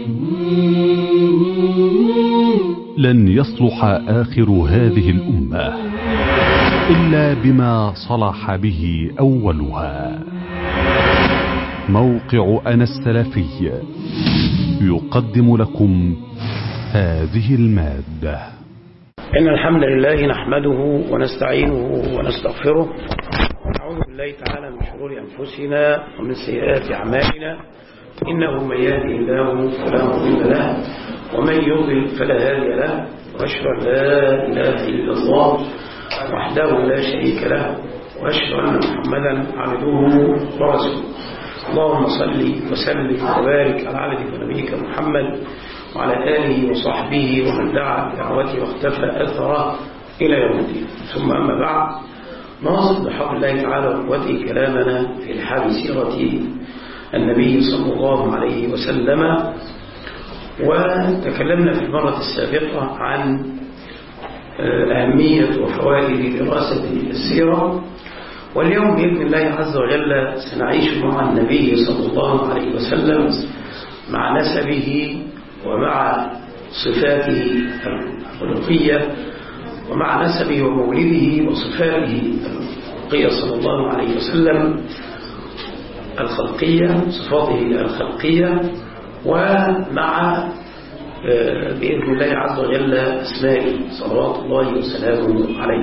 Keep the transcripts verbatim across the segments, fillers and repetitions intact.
لن يصلح آخر هذه الأمة إلا بما صلح به أولها. موقع أنا السلفي يقدم لكم هذه المادة. إن الحمد لله نحمده ونستعينه ونستغفره ونعوذ بالله تعالى من شرور أنفسنا ومن سيئات أعمالنا، إنه من يهدي الله فلا مضل له ومن يضلل فلا هادي له، وأشهد أن لا إله إلا الله وحده لا شريك له، وأشهد أن محمدا عبده ورسوله. اللهم صل وسلم وبارك على عبدك ونبيك محمد وعلى آله وصحبه ومن دعا بدعوته واختفى أثره إلى يوم الدين. ثم أما بعد، نواصل بحول الله تعالى وقوته كلامنا في حال سيرة النبي صلى الله عليه وسلم، وتكلمنا في المرة السابقة عن أهمية وفوائد دراسة السيرة، واليوم بإذن الله عز وجل سنعيش مع النبي صلى الله عليه وسلم مع نسبه ومع صفاته الخلقية ومع نسبه ومولده وصفاته الخلقية صلى الله عليه وسلم الخلقية، صفاته الخلقية، ومع بإذن الله عز وجل أسمائه صلوات الله وسلامه عليه.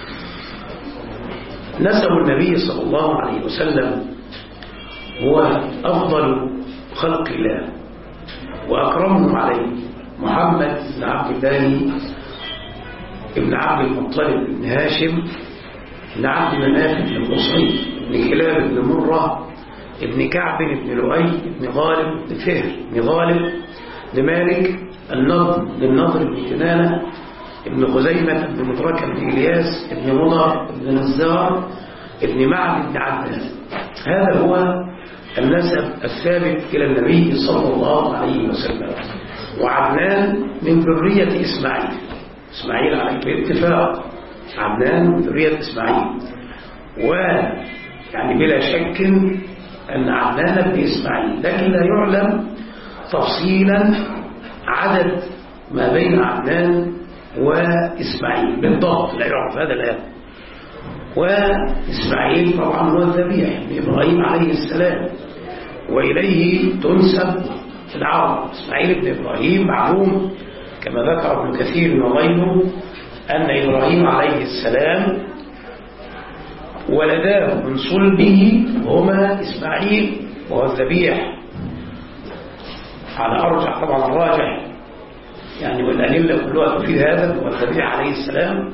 نسب النبي صلى الله عليه وسلم هو أفضل خلق الله وأكرمهم عليه، محمد بن عبد الله ابن عبد المطلب بن هاشم بن عبد مناف بن قصي بن كلاب بن مرة ابن كعب بن لؤي بن غالب بن فهر بن غالب بن مالك النضر بن النضر بن كنانة ابن خزيمة بن مدركة بن إلياس بن مضر بن نزار ابن معد بن عدنان. هذا هو النسب الثابت إلى النبي صلى الله عليه وسلم. وعدنان من ذرية إسماعيل، إسماعيل عليه بالاتفاق، عدنان من ذرية إسماعيل، ويعني بلا شك أن عدنان بن إسماعيل، لكن لا يعلم تفصيلا عدد ما بين عدنان وإسماعيل بالضبط، لا يعرف هذا الآن. وإسماعيل طبعا هو الذبيح من إبراهيم عليه السلام، وإليه تنسب العرب. إسماعيل بن إبراهيم معلوم كما ذكر ابن كثير وغيره أن إبراهيم عليه السلام ولداه من صلبه هما إسماعيل وهو الذبيح على أرجح، طبعا الراجح يعني والأدلة كلها تفيد هذا، هو الذبيح عليه السلام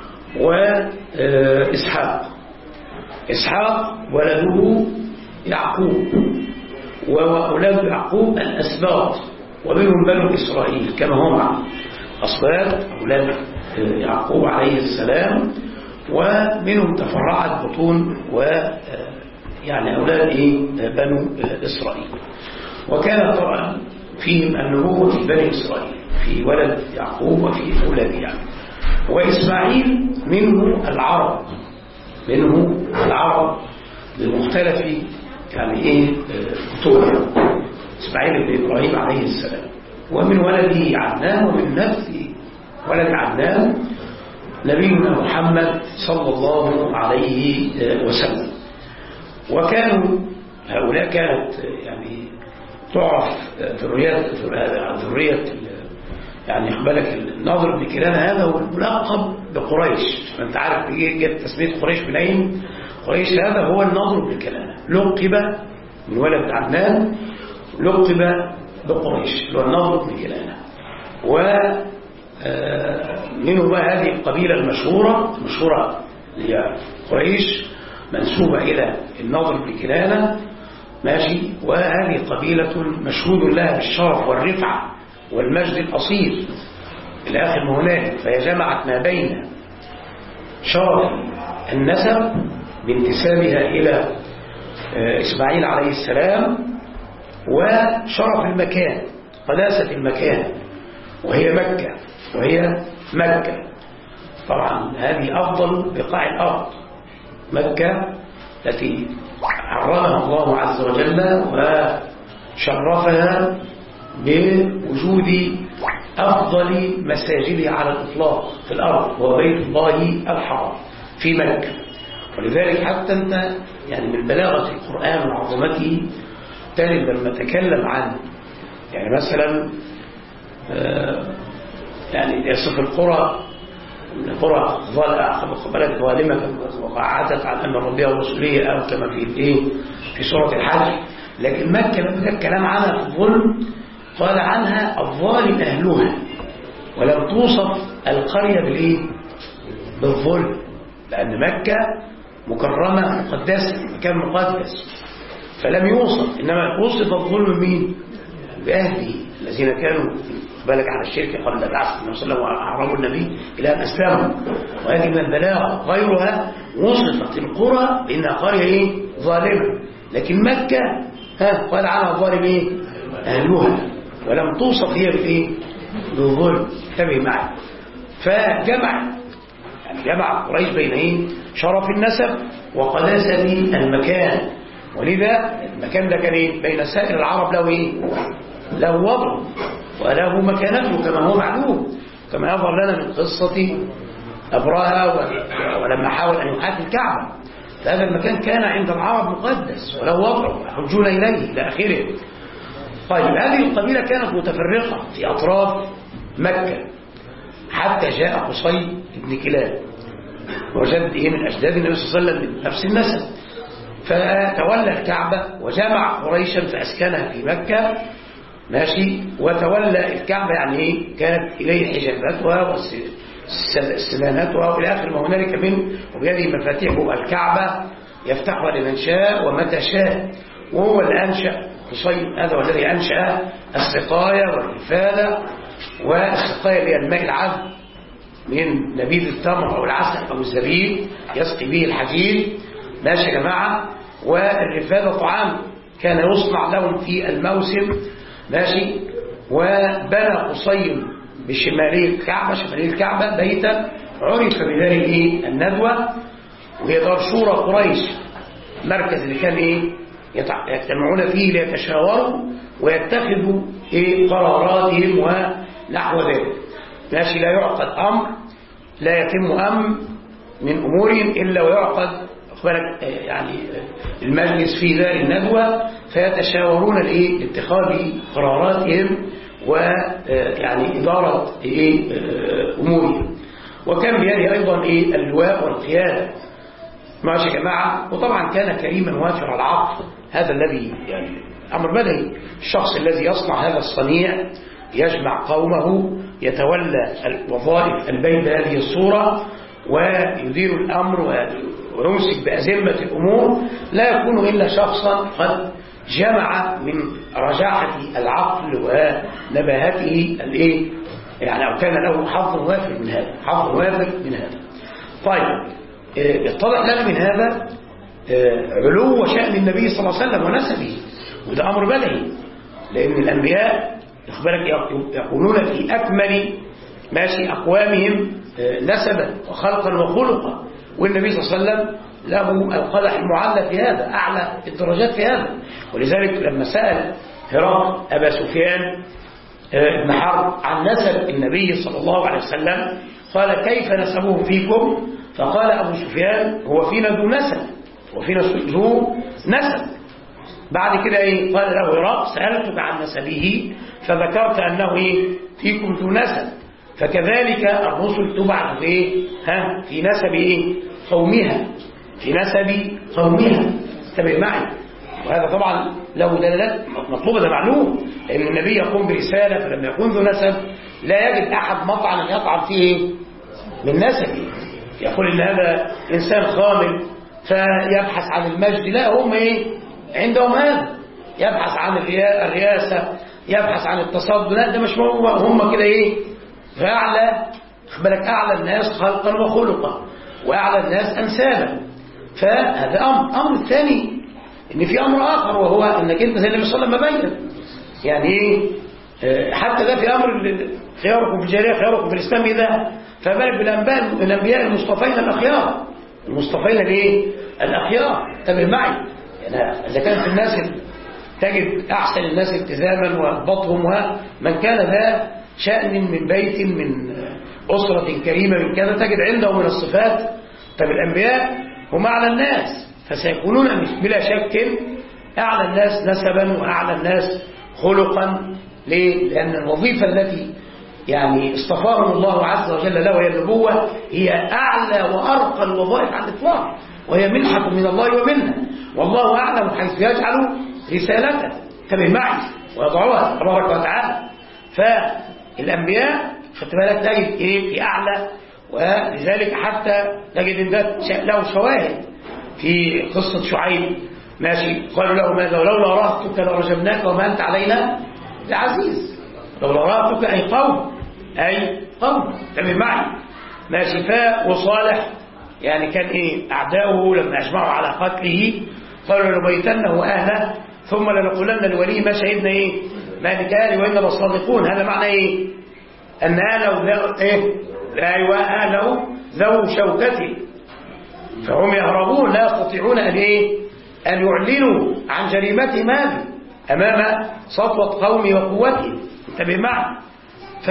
وإسحاق. إسحاق ولده يعقوب، وأولاد يعقوب الأسباط، ومنهم بنو إسرائيل كما هم أصباط أولاد يعقوب عليه السلام، ومنهم تفرعت بطون ويعني أولاد بنو إسرائيل. وكان طبعا فيهم النبوة في بني إسرائيل، في ولد يعقوب وفي أولاد يعني. وإسماعيل منه العرب، منه العرب بمختلف يعني إيه كتبها، إسماعيل بن إبراهيم عليه السلام. ومن ولده عدنان، ومن نفس ولد عدنان نبينا محمد صلى الله عليه وسلم. وكانوا هؤلاء كانت يعني تعرف ذريات ذرية يعني يقبلك الناظر بن كنانة، هذا هو الملقب بقريش. أنت عارف جت تسمية قريش منين؟ قريش هذا هو الناظر بن كنانة، لقب من ولد عدنان، لقب بقريش اللي هو الناظر بن كنانة. ومنه بقى هذه القبيلة المشهورة مشهورة هي قريش، منسوبة إلى الناظر بن كنانة، ماشي. وهذه قبيلة مشهود لها بالشرف والرفعة والمجد الأصيل إلى آخر ما هنالك، فهي جمعت ما بين شرف النسب بانتسابها إلى إسماعيل عليه السلام وشرف المكان، قداسة المكان، وهي مكة وهي مكة طبعا هذه أفضل بقاع الأرض، مكة التي حرمها الله عز وجل وشرفها بوجود أفضل مساجدها على الإطلاق في الأرض وهو بيت الله الحرام في مكة. ولذلك حتى أنت يعني من بلاغة القرآن وعظمته تجد لما تكلم عن يعني مثلا يعني يصف القرى القرى بلد ظالمة وقعدت عن أمر ربها ورسوله أو كما في الإيه في سورة الحج. لكن مكة لما الكلام عنها في الظلم قال عنها الظالم أهلها، ولم توصف القرية بالإيه بالظلم، لأن مكة مكرمة مقدسة مكان مقدس فلم يوصف، إنما وصف الظلم مين؟ بأهله الذين كانوا بالك على الشرك قبل بعث النبي صلى الله عليه وسلم وأعرضوا النبي إلى أن أسلموا. وهذه من البلاغة. غيرها وصفت القرى بأنها قرية إيه؟ ظالمة، لكن مكة ها قال عنها الظالم إيه؟ أهلها، ولم توصف هي بإيه؟ بالظلم. انتبه معي. فجمع يعني جمع قريش بين إيه؟ شرف النسب وقداسة المكان. ولذا المكان ده كان إيه؟ بين سائر العرب له إيه؟ له وضع وله مكانته كما هو معلوم، كما يظهر لنا من قصة أبرهة ولما حاول أن يحاكي الكعبة. فهذا المكان كان عند العرب مقدس وله وضع يحجون إليه إلى آخره. طيب هذه القبيلة كانت متفرقة في أطراف مكة حتى جاء قصي بن كلاب وجد إيه من أجداد النبي صلى الله عليه وسلم من نفس النسب، فتولى الكعبة وجمع قريشا فأسكنها في مكة ماشي. وتولى الكعبة يعني إيه كانت إليه حجاباتها وسناناتها وإلى آخر ما هنالك من، وبيده مفاتيح الكعبة يفتحها لمن شاء ومتى شاء. وهو اللي أنشأ قصي، هذا هو الذي أنشأ السقاية والرفادة. والسقاية اللي هي الماء العذب من نبيذ التمر أو العسل أو الزبيب يسقي به الحجيج ماشي يا جماعة. والرفادة طعام كان يصنع لهم في الموسم ماشي. وبنى قصي بشمالي الكعبة شمالي الكعبة بيتا عرف بدار ايه الندوة، وهي دار شورى قريش، مركز اللي كان ايه يجتمعون فيه ليتشاوروا ويتخذوا ايه قراراتهم ونحو ذلك ماشي. لا يعقد امر لا يتم امر من امورهم الا ويعقد يعني المجلس في دار الندوة فيتشاورون الايه اتخاذ قراراتهم ويعني إدارة ايه امورهم. وكان بيده ايضا ايه اللواء والقيادة ماشي يا جماعة. وطبعا كان كريما وافر العقل، هذا الذي يعني امر بدهي، الشخص الذي يصنع هذا الصنيع يجمع قومه يتولى وظائف البيت بهذه الصورة ويدير الامر ويمسك بأزمة الأمور، لا يكون إلا شخصا قد جمع من رجاحة العقل ونباهته الإيه يعني، أو كان له حظ وافر من هذا حظ وافر من هذا. طيب يتضح لنا من هذا علو شأن النبي صلى الله عليه وسلم ونسبه، وده أمر بدهي، لأن الأنبياء يقولون في أكمل ماشي أقوامهم نسبا وخلقا وخلقا، والنبي صلى الله عليه وسلم له القدح المعلى في هذا، أعلى الدرجات في هذا. ولذلك لما سأل هرقل أبا سفيان بن حرب عن نسب النبي صلى الله عليه وسلم قال كيف نسبه فيكم؟ فقال أبو سفيان هو فينا ذو نسب وفينا ذو نسب. بعد كده إيه قال له هرقل سألتك عن نسبه فذكرت أنه إيه فيكم ذو نسب، فكذلك الرسل تبعث في إيه ها في نسب إيه قومها في نسب قومها. انتبه معي. وهذا طبعا له دلالات مطلوبة، ده معلوم، لأن النبي يقوم برسالة فلما يكون ذو نسب لا يجد أحد مطعنا يطعن فيه من نسبه، يقول إن هذا إنسان خامل فيبحث عن المجد، لا هم إيه عندهم هذا، يبحث عن الرئاسة يبحث عن التصدر، لا ده مش هو، هم كده إيه فأعلى بالك أعلى الناس خلقا وخلقا وأعلى الناس أنسابا. فهذا أمر. أمر الثاني إن في أمر آخر، وهو أنك أنت زي النبي صلى الله عليه وسلم بين يعني إيه حتى ده في أمر خياركم في الجاهلية خياركم في الإسلام إذا، فبالك بالأنبياء الأنبياء المصطفين الأخيار المصطفين الإيه الأخيار. انتبه معي يعني إذا كان في الناس تجد أحسن الناس التزاما وأضبطهم ومن كان ذا شأن من بيت من أسرة كريمة من كذا تجد عنده من الصفات. طب الأنبياء هم أعلى الناس فسيكونون بلا شك أعلى الناس نسبا وأعلى الناس خلقا. ليه؟ لأن الوظيفة التي يعني اصطفاهم الله عز وجل له وهي النبوة هي أعلى وأرقى الوظائف على الإطلاق، وهي منحة من الله ومنه، والله أعلم حيث يجعل رسالته تبع معي ويضعها تبارك وتعالى. فالأنبياء خدت بالك تجد إيه في أعلى، ولذلك حتى تجد إن ده له شواهد في قصة شعيب ماشي. قالوا له ماذا ولولا رهتك لرجمناك وما أنت علينا بعزيز. لولا رهتك أي قوم أي قوم تبع معي ماشي. فا وصالح يعني كان إيه أعداؤه لما أجمعوا على قتله قالوا لنبيتنه أهله ثم لنقولن لوليه ما شهدنا إيه مالك أهلي وإننا لصادقون. هذا معنى إيه أن أهله إيه أيوة أهله ذو شوكته فهم يهربون لا يستطيعون أن إيه أن يعلنوا عن جريمتهم هذه أمام سطوة قومي وقوته انتبه معي. ف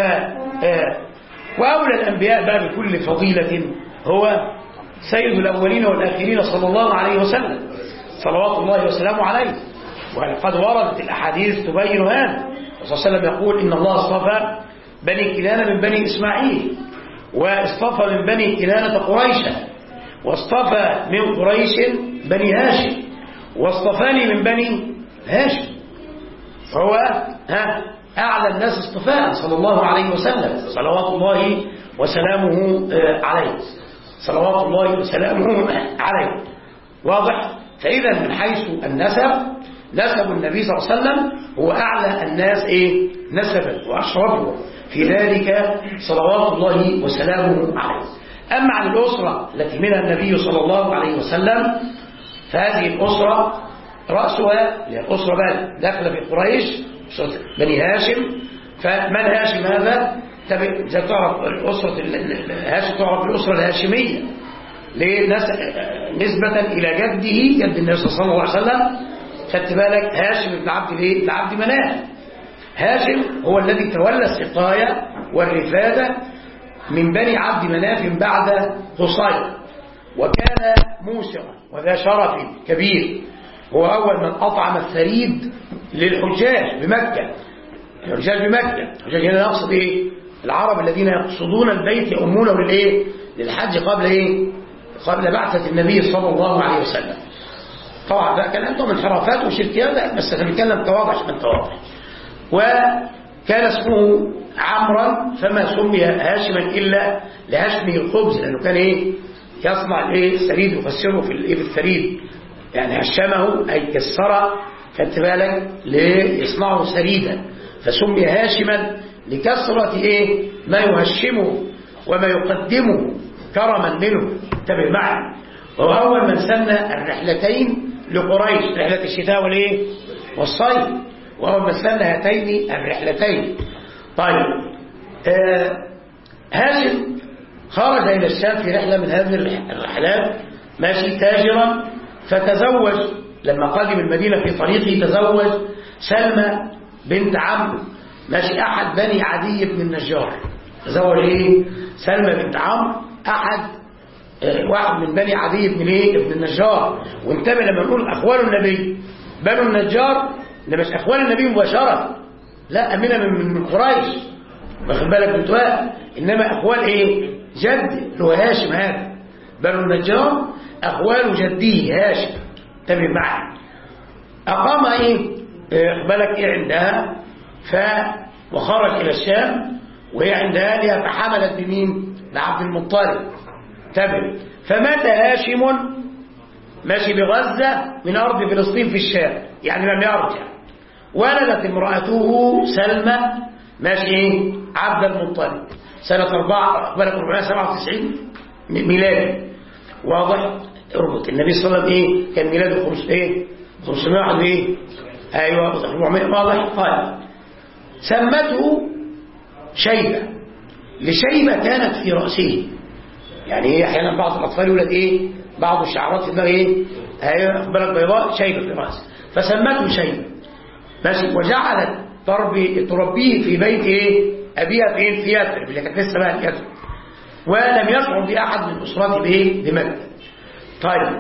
وأولى الأنبياء بقى بكل فضيلة هو سيد الأولين والآخرين صلى الله عليه وسلم صلوات الله وسلامه عليه. وقد وردت الأحاديث تبين هذا. الرسول صلى الله عليه وسلم يقول إن الله اصطفى بني كنانة من بني إسماعيل واصطفى من بني كنانة قريشا واصطفى من قريش بني هاشم واصطفاني من بني هاشم. فهو ها أعلى الناس اصطفاء صلى الله عليه وسلم صلوات الله وسلامه عليه صلوات الله وسلامه عليه. واضح؟ فإذا من حيث النسب نسب النبي صلى الله عليه وسلم هو أعلى الناس إيه نسبا وأشرفه في ذلك صلوات الله وسلامه عليه. أما عن الأسرة التي منها النبي صلى الله عليه وسلم فهذه الأسرة رأسها الأسرة بقى داخلة في قريش بني هاشم. فمن هاشم هذا تعرف الأسرة هاشم تعرف الأسرة الهاشمية نسبة إلى جده جد النبي صلى الله عليه وسلم. خدت بالك هاشم بن عبد الايه بن عبد مناف. هاشم هو الذي تولى السقاية والرفادة من بني عبد مناف بعد قصي وكان موسرا وذا شرف كبير. هو أول من أطعم الثريد للحجاج بمكة. الحجاج بمكة الحجاج هنا نقصد إيه العرب الذين يقصدون البيت يؤمونه للإيه للحج قبل إيه قبل بعثة النبي صلى الله عليه وسلم. طبعا ده كان عندهم انحرافات وشركيات بس احنا بنتكلم كواضح عشان تواضح. وكان اسمه عمرا فما سمي هاشما الا لهشمه الخبز لانه كان ايه يصنع الايه الثريد يفسره في الايه الثريد يعني هشمه اي كسره خدت بالك ليصنعه ثريدا فسمي هاشما لكثره ايه ما يهشمه وما يقدمه كرما منه. انتبه معي. وهو أول من سنى الرحلتين لقريش رحلة الشتاء والإيه والصيف وأول من سنى هاتين الرحلتين. طيب آه هاشم خرج إلى الشام في رحلة من هذه الرحلات ماشي تاجرا فتزوج لما قدم المدينة في طريقه تزوج سلمى بنت عمرو ماشي أحد بني عدي بن النجار. تزوج إيه سلمى بنت عمرو أحد واحد من بني عدي بن ايه ابن النجار. وانتبه لما نقول اخوال النبي بنو النجار ده مش اخوال النبي مباشره لا امنه من من قريش واخد بالك بتواه انما اخوال ايه جد اللي هو هاشم. هذا بنو النجار اخوال جده هاشم. انتبه معي. اقام ايه واخد بالك ايه عندها ف وخرج الى الشام وهي عند اهلها فحملت بمين بعبد المطلب. تبع فمات هاشم ماشي بغزة من أرض فلسطين في الشام يعني لم يرجع. ولدت امرأته سلمى ماشي عبد المطلب سنة أربعمائة وسبعة وتسعين ميلادي. واضح اربط النبي صلى الله عليه وسلم ايه كان ميلاده خمس ايه خمسمائة واحد ايه ايوه أربعمائة. واضح. قال سمته شيبة لشيبة كانت في رأسه يعني ايه احيانا بعض الاطفال يولد ايه بعض الشعرات في دماغه ايه ايوه بالك بيضاء شيبه في راسه فسمته شيبه ماشي. وجعلت تربي تربيه في بيت ايه ابيها فين في يثرب اللي كانت لسه بقى يثرب، ولم يشعر باحد من اسرته بايه بمكه. طيب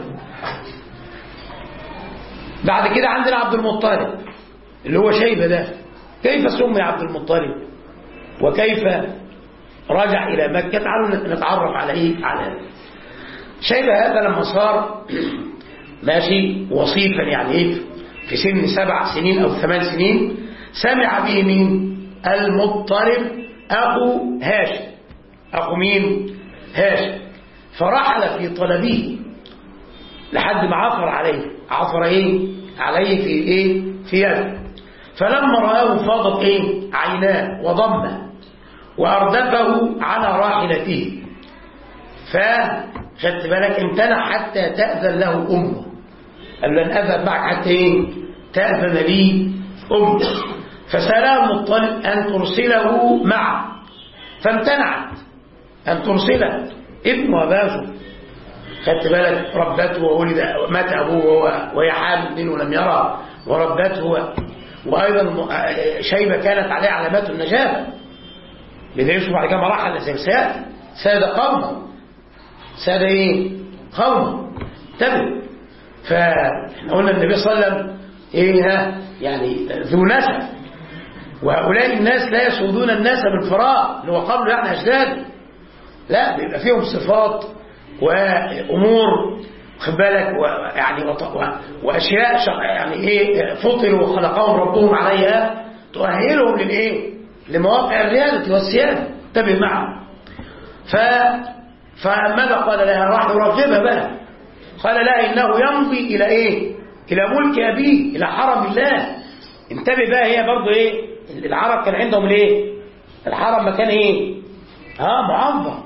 بعد كده عندنا عبد المطلب اللي هو شيبه ده. كيف سمي عبد المطلب وكيف رجع الى مكه؟ تعالوا نتعرف على ايه على شيبه هذا. لما صار ماشي وصيفا يعني ايه في سن سبع سنين او ثمان سنين، سمع به مين؟ المطلب اخو هاشم. اخو مين؟ هاشم. فرحل في طلبه لحد ما عثر عليه. عثر ايه عليه في ايه في يده. فلما رآه فاضت ايه عيناه وضمه واردفه على راحلته. فخدت بالك امتنع حتى تأذن له امه. قال لن اذهب معك حتى ايه تأذن لي امه. فسأله المطلب ان ترسله معه، فامتنعت ان ترسله. ابن أباه خدت بالك ربته وولد مات أبوه وهي حامل منه ولم يرى وربته، وأيضا شيبة كانت عليه علامات النجابة. بدأ بعد كده مراحل زي ساد ساد قومه ساد ايه قومه انتبه. فاحنا قلنا النبي صلى الله عليه وسلم ايه ها يعني ذو نسب، وهؤلاء الناس لا يسودون الناس بالفراغ اللي هو قبل يعني أجداد، لا بيبقى فيهم صفات وأمور خد بالك يعني وأشياء يعني إيه فطروا وخلقهم ربهم عليها تؤهلهم للإيه لمواقع الريادة والسيادة. انتبه معه. ف فماذا قال لها؟ راح يرغبها بقى. قال لا إنه يمضي إلى إيه إلى ملك أبيه إلى حرم الله. انتبه بقى. هي برضو إيه العرب كان عندهم الإيه الحرم مكان إيه ها معظم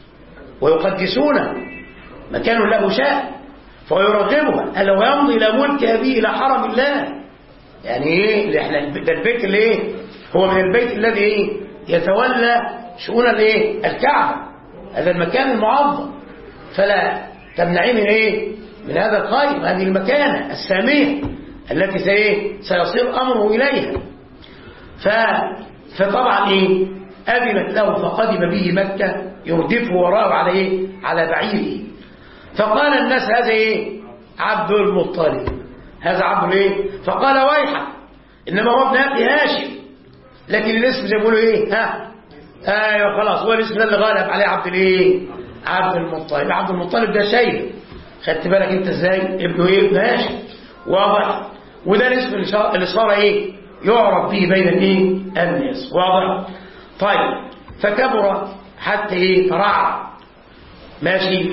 ويقدسونه مكان له شأن، فيرغبها. قال لو يمضي إلى ملك أبيه إلى حرم الله يعني إيه احنا ده البيت اللي إيه هو من البيت الذي إيه يتولى شؤون الإيه الكعبة، هذا المكان المعظم. فلا تمنعيه من إيه من هذا الخير، هذه المكانة السامية التي سإيه سيصير أمره إليها. ف... فطبعا إيه أذنت له فقدم به مكة يردفه وراءه على إيه على بعيره. فقال الناس هذا إيه عبد المطلب، هذا عبد إيه. فقال ويحك إنما هو ابن أخي هاشم، لكن الاسم زي ما بيقولوا إيه ها ايوه خلاص هو الاسم ده اللي غالب عليه عبد الايه عبد المطلب. عبد المطلب ده شيء خدت بالك انت ازاي ابنه ايه ابن هاشم واضح. وده الاسم اللي صار ايه يعرف به بين الايه الناس واضح. طيب فكبر حتى ايه ترعى ماشي.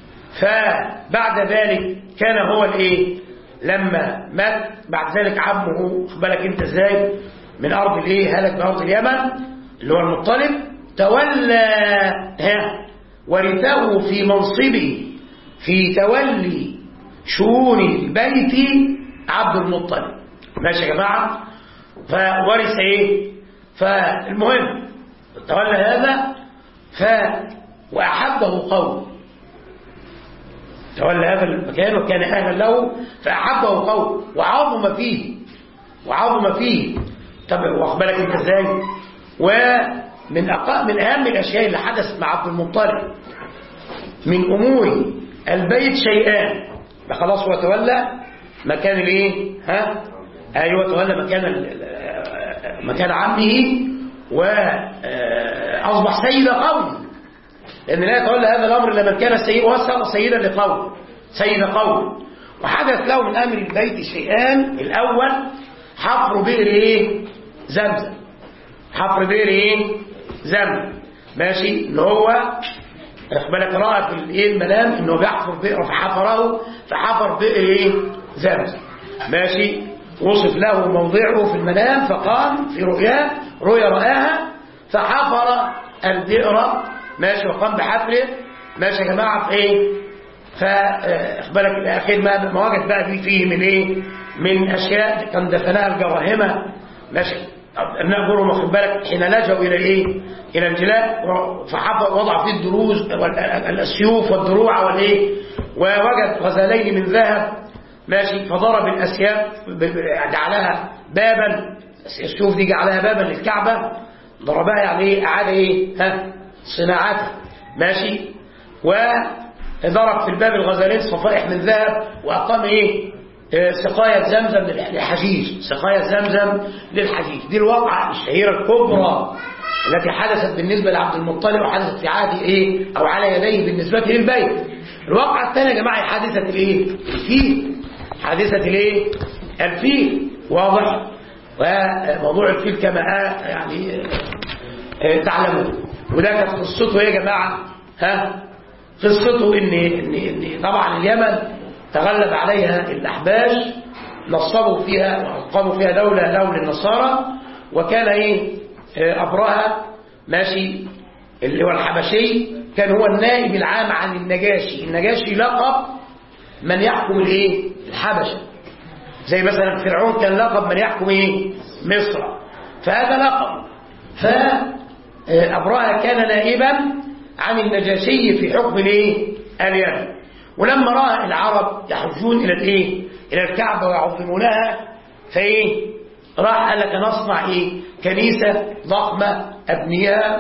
فبعد ذلك كان هو الايه لما مات بعد ذلك عمه خد بالك انت ازاي من ارض الايه هلك بارض اليمن اللي هو المطلب تولى ها ورثه في منصبه في تولي شؤون البيت عبد المطلب ماشي يا جماعه. فورث ايه فالمهم تولى هذا ف واحبه قوم تولى هذا المكان وكان اهلا له فاحبه قوم وعظم فيه وعظم فيه. طب واخد بالك انت ازاي. ومن أق... من اهم الاشياء اللي حدثت مع عبد المطلب من امور البيت شيئان. ده خلاص هو تولى مكان الايه ها ايوه تولى مكان ال... مكان عمه واصبح سيد قوم. لان لا يتولى هذا الامر الا من كان سيد وصل سيدا لقوم سيد قوم. وحدث له من امر البيت شيئان. الاول حفر بئر ايه زمزم. حفر بئر ايه زمزم ماشي. اللي هو واخد بالك راى في الايه المنام انه بيحفر بئر فحفره فحفر بئر ايه زمزم ماشي. وصف له موضعه في المنام فقام في رؤياه رؤيا رآها فحفر البئر ماشي وقام بحفره ماشي يا جماعه في ايه. فاخد بالك الاخير ما ما وجد بقى فيه من ايه من اشياء كان دفنها الجراهمه ماشي. ابناء جرهم واخد بالك حين لجوا الى ايه الى الجلاء فحفر وضع فيه الدروز السيوف والدروع والايه ووجد غزالين من ذهب ماشي، فضرب الأسياف جعلها بابا، السيوف دي جعلها بابا للكعبة، ضربها يعني ايه، أعاد ايه ها صناعتها، ماشي. وضرب في الباب الغزالين صفائح من ذهب، وأقام ايه سقاية زمزم للحجيج، سقاية زمزم للحجيج. دي الواقعة الشهيرة الكبرى التي حدثت بالنسبة لعبد المطلب وحدثت في عهد ايه او على يديه بالنسبة للبيت. الواقعة الثانية يا جماعة حادثة الايه الفيل، حادثة الايه الفيل، واضح. وموضوع الفيل كما يعني تعلمون، وده كانت قصته يا جماعة، ها قصته ان ان ان طبعا اليمن تغلب عليها الأحباش، نصبوا فيها وقاموا فيها دولة دولة النصارى، وكان ايه أبرهة ماشي اللي هو الحبشي كان هو النائب العام عن النجاشي. النجاشي لقب من يحكم الايه الحبشة، زي مثلا فرعون كان لقب من يحكم ايه مصر، فهذا لقب. فأبرهة كان نائبا عن النجاشي في حكم الايه اليمن. ولما رأى العرب يحجون الى الايه الى الكعبة ويعظمونها، فايه راح قال لك نصنع ايه كنيسة ضخمة ابنيها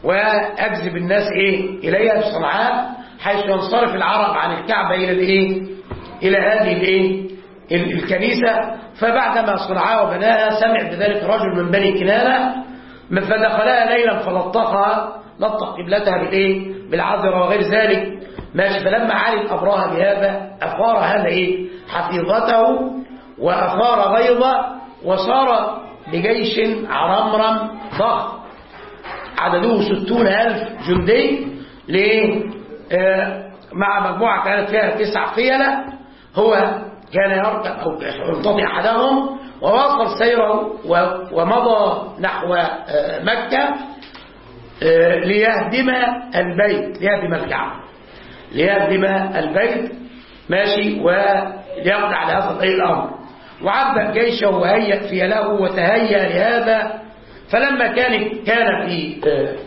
واجذب الناس ايه اليها في صنعاء، حيث ينصرف العرب عن الكعبة الى الايه الى هذه الايه الكنيسة. فبعدما صنعاء وبناها سمع بذلك رجل من بني كنانة، فدخلها ليلا فلطخها، لطخ قبلتها بالايه بالعذراء وغير ذلك، ماشي. فلما علم أبرهة بهذا أثار هذا ايه حفيظته وأثار غيظه، وصار بجيش عرمرم ضخم عدده ستون ألف جندي، ليه آه مع مجموعة كانت فيها تسع فيلة، هو كان يركب أو يرتضي أحدهم، وواصل سيره ومضى نحو آه مكة آه ليهدم البيت، ليهدم الكعبة، ليهدم البيت، ماشي، وليقضي على هذا الأمر. وعبأ جيشه وهيأ فيله وتهيأ لهذا. فلما كان كان في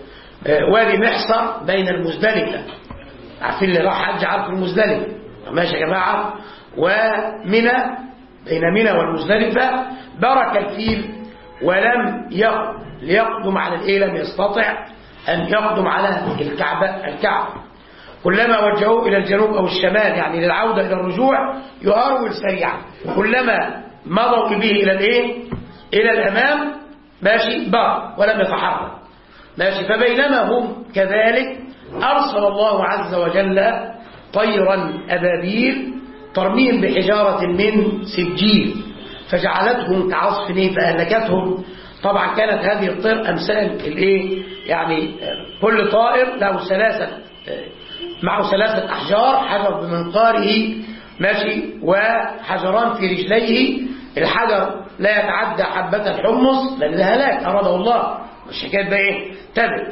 وادي محصر بين المزدلفة، عارفين اللي راح حج عارف المزدلفة، ماشي يا جماعة، ومنى، بين منى والمزدلفة، برك الفيل ولم يقدم على الايه لم يستطع أن يقدم على الكعبة الكعبة كلما وجهوه إلى الجنوب أو الشمال، يعني للعودة إلى الرجوع، يهرول سريعا. كلما مضوا به إلى الإيه إلى الأمام، ماشي، بار ولم يتحرك، ماشي. فبينما هم كذلك أرسل الله عز وجل طيرا أبابيل ترميهم بحجارة من سجيل، فجعلتهم كعصف نيل فأهلكتهم. طبعا كانت هذه الطير أمثال الإيه يعني كل طائر له ثلاثة معه ثلاثة أحجار، حجر بمنقاره، ماشي، وحجران في رجليه. الحجر لا يتعدى حبة الحمص لأن ده هلاك أراده الله، مش حكاية بقى إيه تبع.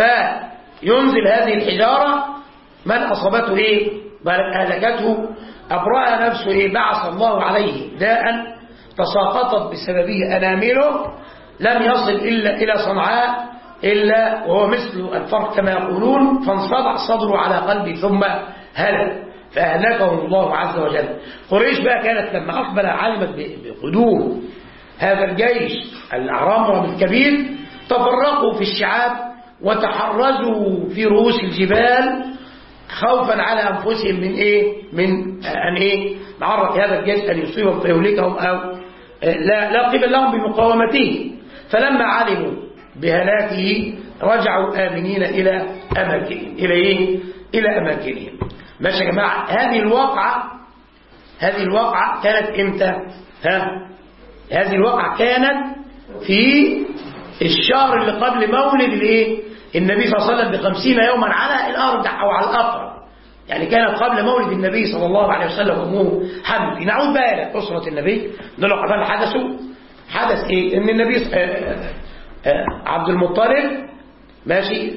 فينزل هذه الحجارة، من أصابته إيه أهلكته. أبرهة نفسه إيه بعث الله عليه داء تساقطت بسببه أنامله، لم يصل إلا إلى صنعاء إلا وهو مثل الفرق كما يقولون، فانصدع صدره على قلبه ثم هلك، فأهلكهم الله عز وجل. قريش بقى كانت لما أقبل علمت بقدوم هذا الجيش العرمرم الكبير، تفرقوا في الشعاب وتحرزوا في رؤوس الجبال خوفا على أنفسهم من إيه من أن إيه معرض هذا الجيش أن يصيبهم فيهلكهم أو لا, لا قبل لهم بمقاومته. فلما علموا بهلاكه رجعوا آمنين إلى أماكنهم إلى إيه إلى أماكنهم. ماشي يا جماعة. هذه الواقعة هذه الواقعة كانت إمتى؟ ها هذه الواقعة كانت في الشهر اللي قبل مولد الايه النبي صلى الله عليه وسلم بخمسين يوما على الأرجح أو على الأقرب، يعني كانت قبل مولد النبي صلى الله عليه وسلم أمه حمل. نعود بقى إلى أسرة النبي، نقول لك قبل حدثوا حدث إيه؟ إن النبي آآ آآ عبد المطلب ماشي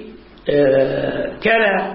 كان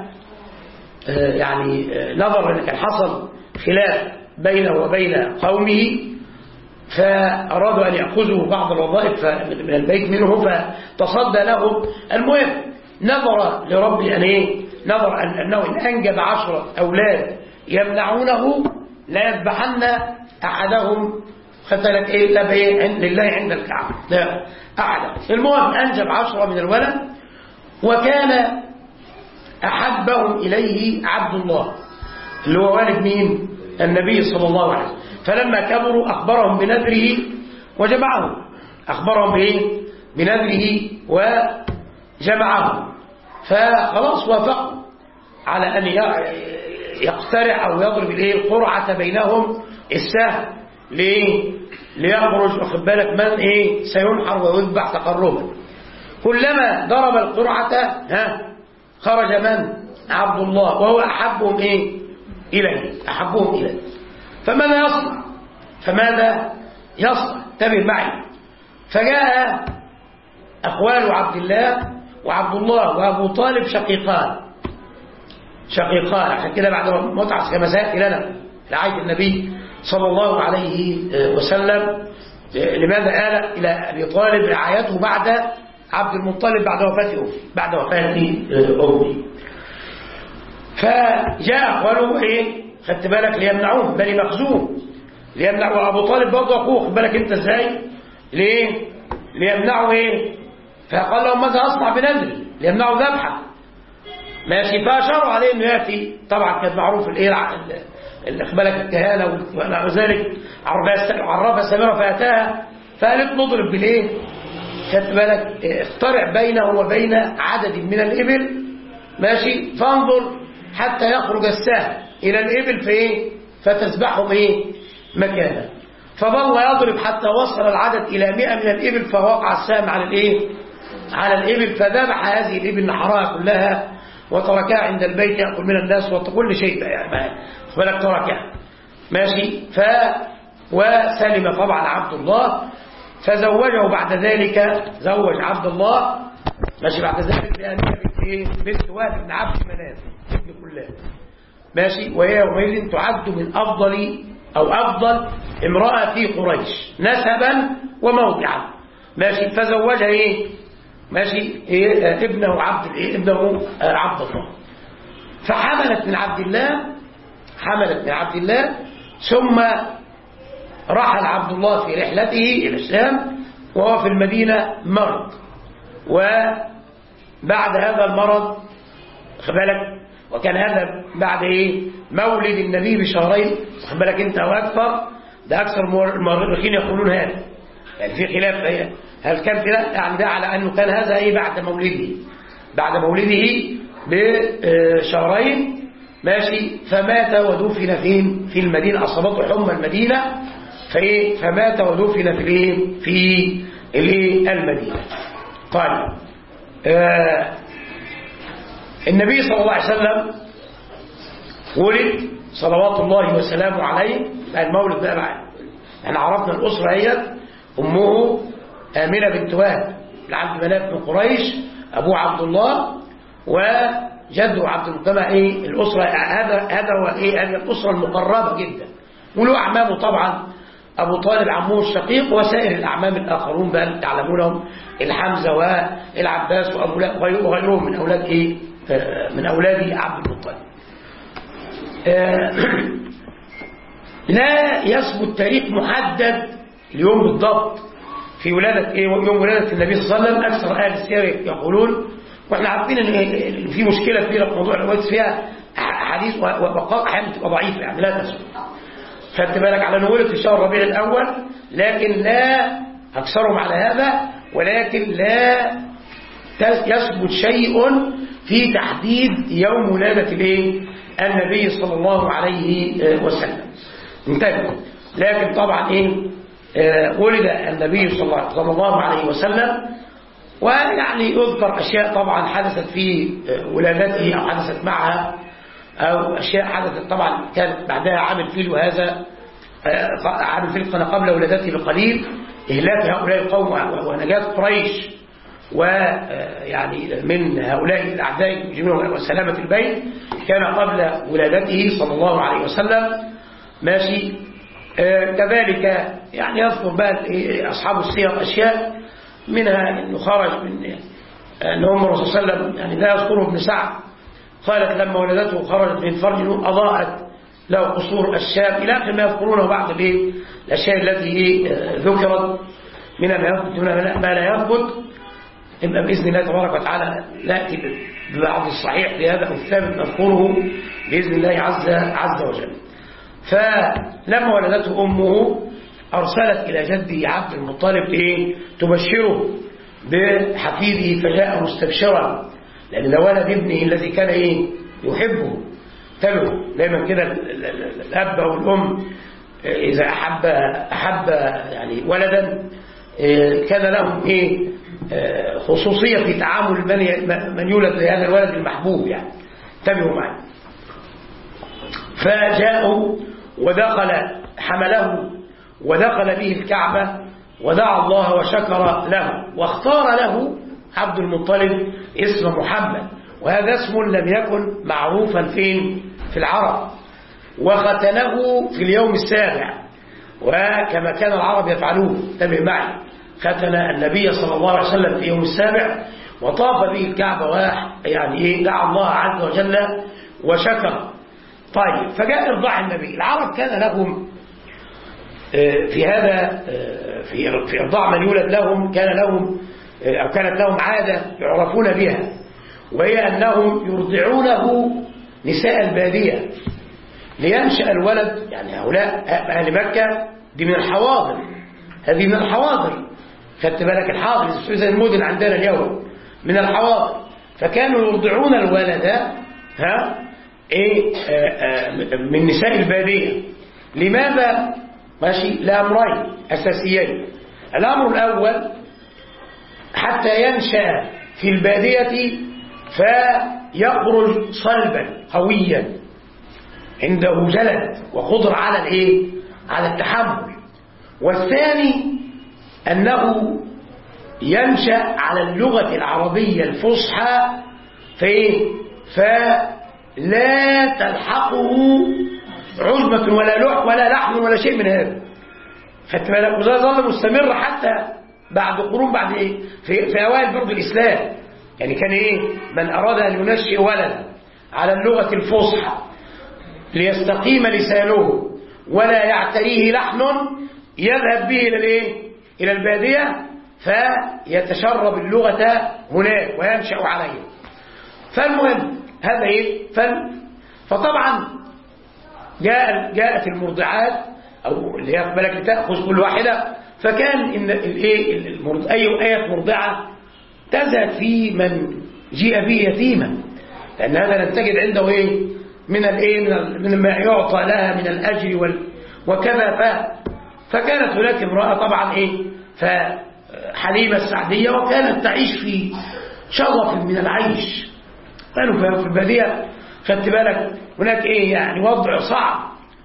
يعني نظر أن كان حصل خلاف بينه وبين قومه، فأرادوا أن يأخذوا بعض الوظائف من البيت منه فتصدى لهم. المهم نظر لربي أن إيه نظر أن أنه إن أنجب عشرة أولاد يمنعونه لا يذبحن أحدهم ختلت إيه إلا بإيه لله عند الكعبة، لا أحد. المهم أنجب عشرة من الولد، وكان أحبهم إليه عبد الله اللي هو والد مين؟ النبي صلى الله عليه وسلم. فلما كبروا أخبرهم بنذره وجمعهم، أخبرهم بإيه؟ بنذره وجمعهم، فخلاص وافقوا على أن يقترع أو يضرب الإيه القرعة بينهم السهم. ليه؟ ليخرج واخد بالك من إيه سينحر ويذبح تقربا. كلما ضرب القرعة ها خرج من؟ عبد الله، وهو أحبهم إيه إليه، أحبهم إليه. فماذا يصنع؟ فماذا يصنع؟ انتبه معي. فجاء أخوال عبد الله وعبد الله وأبو طالب شقيقان شقيقان عشان كده بعد متعس كما سيأتي لنا لعهد النبي صلى الله عليه وسلم. لماذا آل إلى أبي طالب رعايته بعد عبد المطلب بعد وفاة أمه بعد وفاة أمه. فجاء أخواله إيه خدت بالك ليمنعوه بني مخزوم، ليمنعوا أبو طالب برضه أخوه خد بالك أنت إزاي ليه ليمنعوا إيه. فقال لهم ماذا أصنع بنذري؟ ليمنعوا ذبحه ماشي. فأشاروا عليه أنه يأتي، طبعا كان معروف الإيه اللي بالك الكهانة وذلك عرفها سميرة فأتاها فقالت نضرب بالإيه خدت بالك اخترع بينه وبين عدد من الإبل ماشي، فانظر حتى يخرج السهم إلى الإبل في إيه فتسبحهم إيه مكانه. فظل يضرب حتى وصل العدد إلى مئة من الإبل، فوقع السهم على الإيه على الإبل، فذبح هذه الإبل نحرها كلها وتركها عند البيت يأكل من الناس وكل شيء يعني ولك تركها ماشي. ف وسلم طبعا عبد الله، فزوجه بعد ذلك زوج عبد الله ماشي بعد ذلك بأمينة بنت بنت وهب بن عبد مناف ابن كلاب ماشي، وهي يومئذ تعد من أفضل أو أفضل امرأة في قريش نسبا وموضعا ماشي. فزوجها إيه ماشي إيه ابنه عبد إيه ابنه عبد الله. فحملت من عبد الله حملت من عبد الله ثم رحل عبد الله في رحلته إلى الشام وهو في المدينة مرض، وبعد هذا المرض خبالك وكان هذا بعد إيه مولد النبي بشهرين خبالك أنت وأكثر، ده أكثر المؤرخين يقولون هذا يعني في خلاف هل كان في يعني ده على أنه كان هذا إيه بعد مولده بعد مولده بشهرين ماشي. فمات ودفن فين في المدينة، أصابته حمى المدينة فإيه فمات ودفن في الايه في الايه المدينة. طيب آه النبي صلى الله عليه وسلم ولد صلوات الله وسلامه عليه. المولد بقى معانا احنا عرفنا الأسرة هي أمه آمنة بنت وهب لعبد مناف بن قريش، أبوه عبد الله وجده عبد المطلب. ايه الأسرة هذا هذا هو ايه هذه الأسرة المقربة جدا، وله أعمامه طبعا أبو طالب عمه الشقيق وسائر الأعمام الآخرون بل تعلمونهم الحمزة والعباس وغيرهم من أولاد إيه من أولاد عبد المطلب. لا يثبت تاريخ محدد اليوم بالضبط في ولادة إيه يوم ولادة النبي صلى الله عليه وسلم. أكثر أهل السير يقولون، وإحنا عارفين إن في مشكلة كبيرة في موضوع الروايات فيها حديث وقاء أحيانا تبقى ضعيفة يعني لا تثبت. خدت بالك على أنه ولد في شهر ربيع الأول، لكن لا أكثرهم على هذا، ولكن لا يثبت شيء في تحديد يوم ولادة الايه النبي صلى الله عليه وسلم. انتبه. لكن طبعا ايه ولد النبي صلى الله عليه وسلم، ويعني يذكر أشياء طبعا حدثت في ولادته أو حدثت معها، أو أشياء حدثت طبعا كانت بعدها عام الفيل، وهذا عام الفيل كان قبل ولادته بقليل، إهلاك هؤلاء القوم ونجاة قريش ويعني من هؤلاء الأعداء وسلامة البيت كان قبل ولادته صلى الله عليه وسلم. ماشي. كذلك يعني يذكر بقى أصحاب السير أشياء منها أنه خرج من أنهم الرسول صلى الله عليه وسلم يعني لا يذكره ابن سعد قالت لما ولدته خرجت من فرج أضاءت له قصور الشام إلى آخر ما يذكرونه بعض الأشياء التي ذكرت من ما يثبت ما لا يثبت. إما بإذن الله تبارك وتعالى نأتي ببعض الصحيح لهذا الثابت نذكره بإذن الله عز عز وجل. فلما ولدته أمه أرسلت إلى جده عبد المطلب إيه تبشره بحفيده، فجاء مستبشرا، لأن ده ولد ابنه الذي كان إيه يحبه. تبعوا دايما كده الأب أو الأم إذا أحب أحب يعني ولدا كان لهم إيه خصوصية في تعامل من من يولد لهذا الولد المحبوب يعني. تبعوا معي. فجاءوا ودخل حمله ودخل به الكعبة ودعا الله وشكر له، واختار له عبد المطلب اسم محمد، وهذا اسم لم يكن معروفا فين في العرب، وختنه في اليوم السابع، وكما كان العرب يفعلون. انتبه معي، ختن النبي صلى الله عليه وسلم في يوم السابع وطاف به الكعبة يعني ايه دعا الله عز وجل وشكر. طيب، فجاء إرضاع النبي. العرب كان لهم في هذا في في إرضاع من يولد لهم كان لهم أو كانت لهم عادة يعرفون بها، وهي أنهم يرضعونه نساء البادية لينشأ الولد. يعني هؤلاء أهل مكة دي من الحواضر، هذه من الحواضر، خدت بالك الحاضر زي المدن عندنا اليوم من الحواضر. فكانوا يرضعون الولد ها إيه من نساء البادية. لماذا؟ ماشي، لأمرين أساسيين. الأمر الأول حتى ينشأ في البادية فيخرج صلبا قويا عنده جلد وقدرة على الايه على التحمل. والثاني أنه ينشأ على اللغة العربية الفصحى في فلا تلحقه عجمة ولا لح ولا لحم ولا شيء من هذا. خدت بالك؟ وده ظل مستمر حتى بعد قرون، بعد ايه في, في اوائل برضه الاسلام. يعني كان ايه من اراد ان ينشئ ولدا على اللغة الفصحى ليستقيم لسانه ولا يعتريه لحن يذهب به الى الايه الى البادية فيتشرب اللغة هناك وينشأ عليها. فالمهم هذا ايه فطبعا جاء جاءت المرضعات او اللي هي بالك لتأخذ كل واحدة. فكان ان الايه اي ايه مرضعه تزهد في من جيء به يتيما، لان هذا لن تجد عنده ايه من الايه من, من ما يعطى لها من الاجر وال وكذا. ف فكانت هناك امراه طبعا ايه فحليمه السعديه، وكانت تعيش في شرف من العيش. كانوا في الباديه، خدت بالك هناك ايه يعني وضع صعب.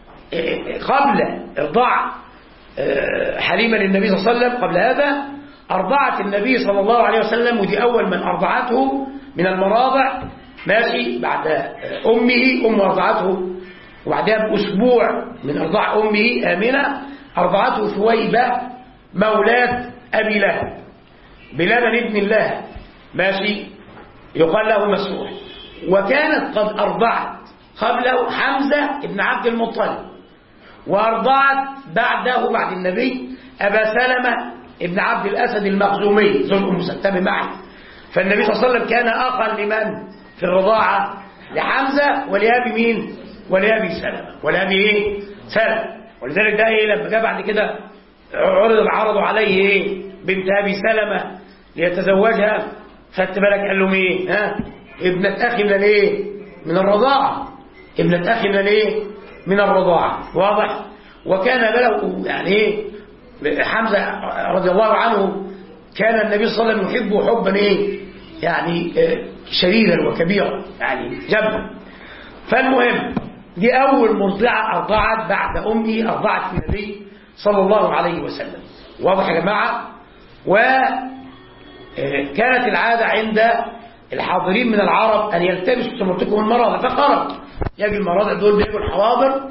قبل ارضاع حليمة للنبي صلى الله عليه وسلم قبل هذا أرضعت النبي صلى الله عليه وسلم، ودي أول من أرضعته من المراضع ماشي بعد أمه. أم أرضعته وبعدها بأسبوع من أرضاع أمه آمنة أرضعته ثويبة مولاة أبي لهب بلبن ابن الله ماشي يقال له مسروح. وكانت قد أرضعت قبله حمزة ابن عبد المطلب، وأرضعت بعده بعد النبي أبا سلمة ابن عبد الأسد المخزومي زوج أم سلمة معي. فالنبي صلى الله عليه وسلم كان أخا لمن في الرضاعة؟ لحمزة ولأبي مين؟ ولأبي سلمة ولأبي إيه؟ سلمة. ولذلك ده إيه لما جاء بعد كده عرض عرضوا عليه إيه؟ بنت أبي سلمة ليتزوجها، خدت بالك قال لهم إيه؟ ها؟ ابنة أخي من الإيه؟ من الرضاعة. ابنة أخي من الإيه؟ من الرضاعة. واضح؟ وكان بلغ يعني ايه حمزة رضي الله عنه كان النبي صلى الله عليه وسلم يحبه حبا ايه يعني شديدا وكبيرا يعني جبا. فالمهم دي أول مرضعة أرضعت بعد أمي أرضعت النبي صلى الله عليه وسلم. واضح يا جماعة؟ وكانت العادة عند الحاضرين من العرب أن يلتمسوا سمرتكم المراضع، فخرج يجي المراضع دول بيجوا الحواضر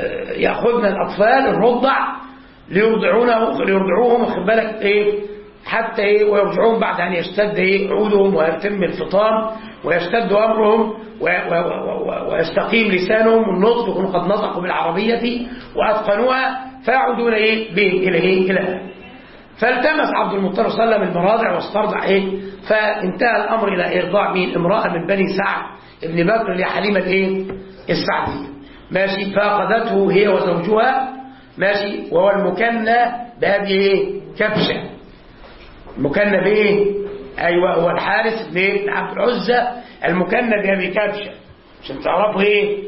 فيأخذنا الأطفال الرضع ليرضعونه ليرضعوهم واخد بالك إيه حتى إيه ويرجعون بعد أن يشتد إيه عودهم ويتم الفطام ويشتد أمرهم ويستقيم لسانهم والنطق يكونوا قد نطقوا بالعربية وأتقنوها فيعودون إيه بهم إلى إيه إلى فالتمس عبد المطلب صلى الله عليه وسلم المراضع واسترضع إيه فانتهى الأمر إلى إرضاع من امرأة من بني سعد ابن بكر اللي حليمة إيه السعدية ماشي فأخذته هي وزوجها ماشي وهو المكنى بهذه إيه كبشة المكنى بإيه أيوة هو الحارث بن عبد العزة المكنى بهذه كبشة عشان تعرفوا إيه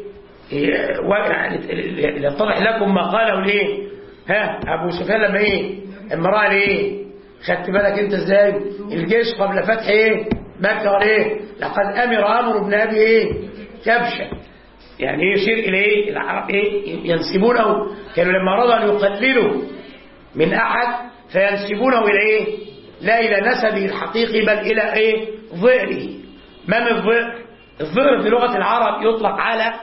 يتضح لكم ما قاله ليه ها أبو سفيان لما إيه امرأة ليه خدت بالك أنت إزاي الجيش قبل فتح إيه مكة ليه لقد أمر أمر بن أبي إيه كبشة يعني يشير إلى إيه العرب إيه ينسبونه كانوا لما أرادوا أن يقللوا من أحد فينسبونه إلى إيه لا إلى نسبه الحقيقي بل إلى إيه ظئره من الظئر الظئر في لغة العرب يطلق على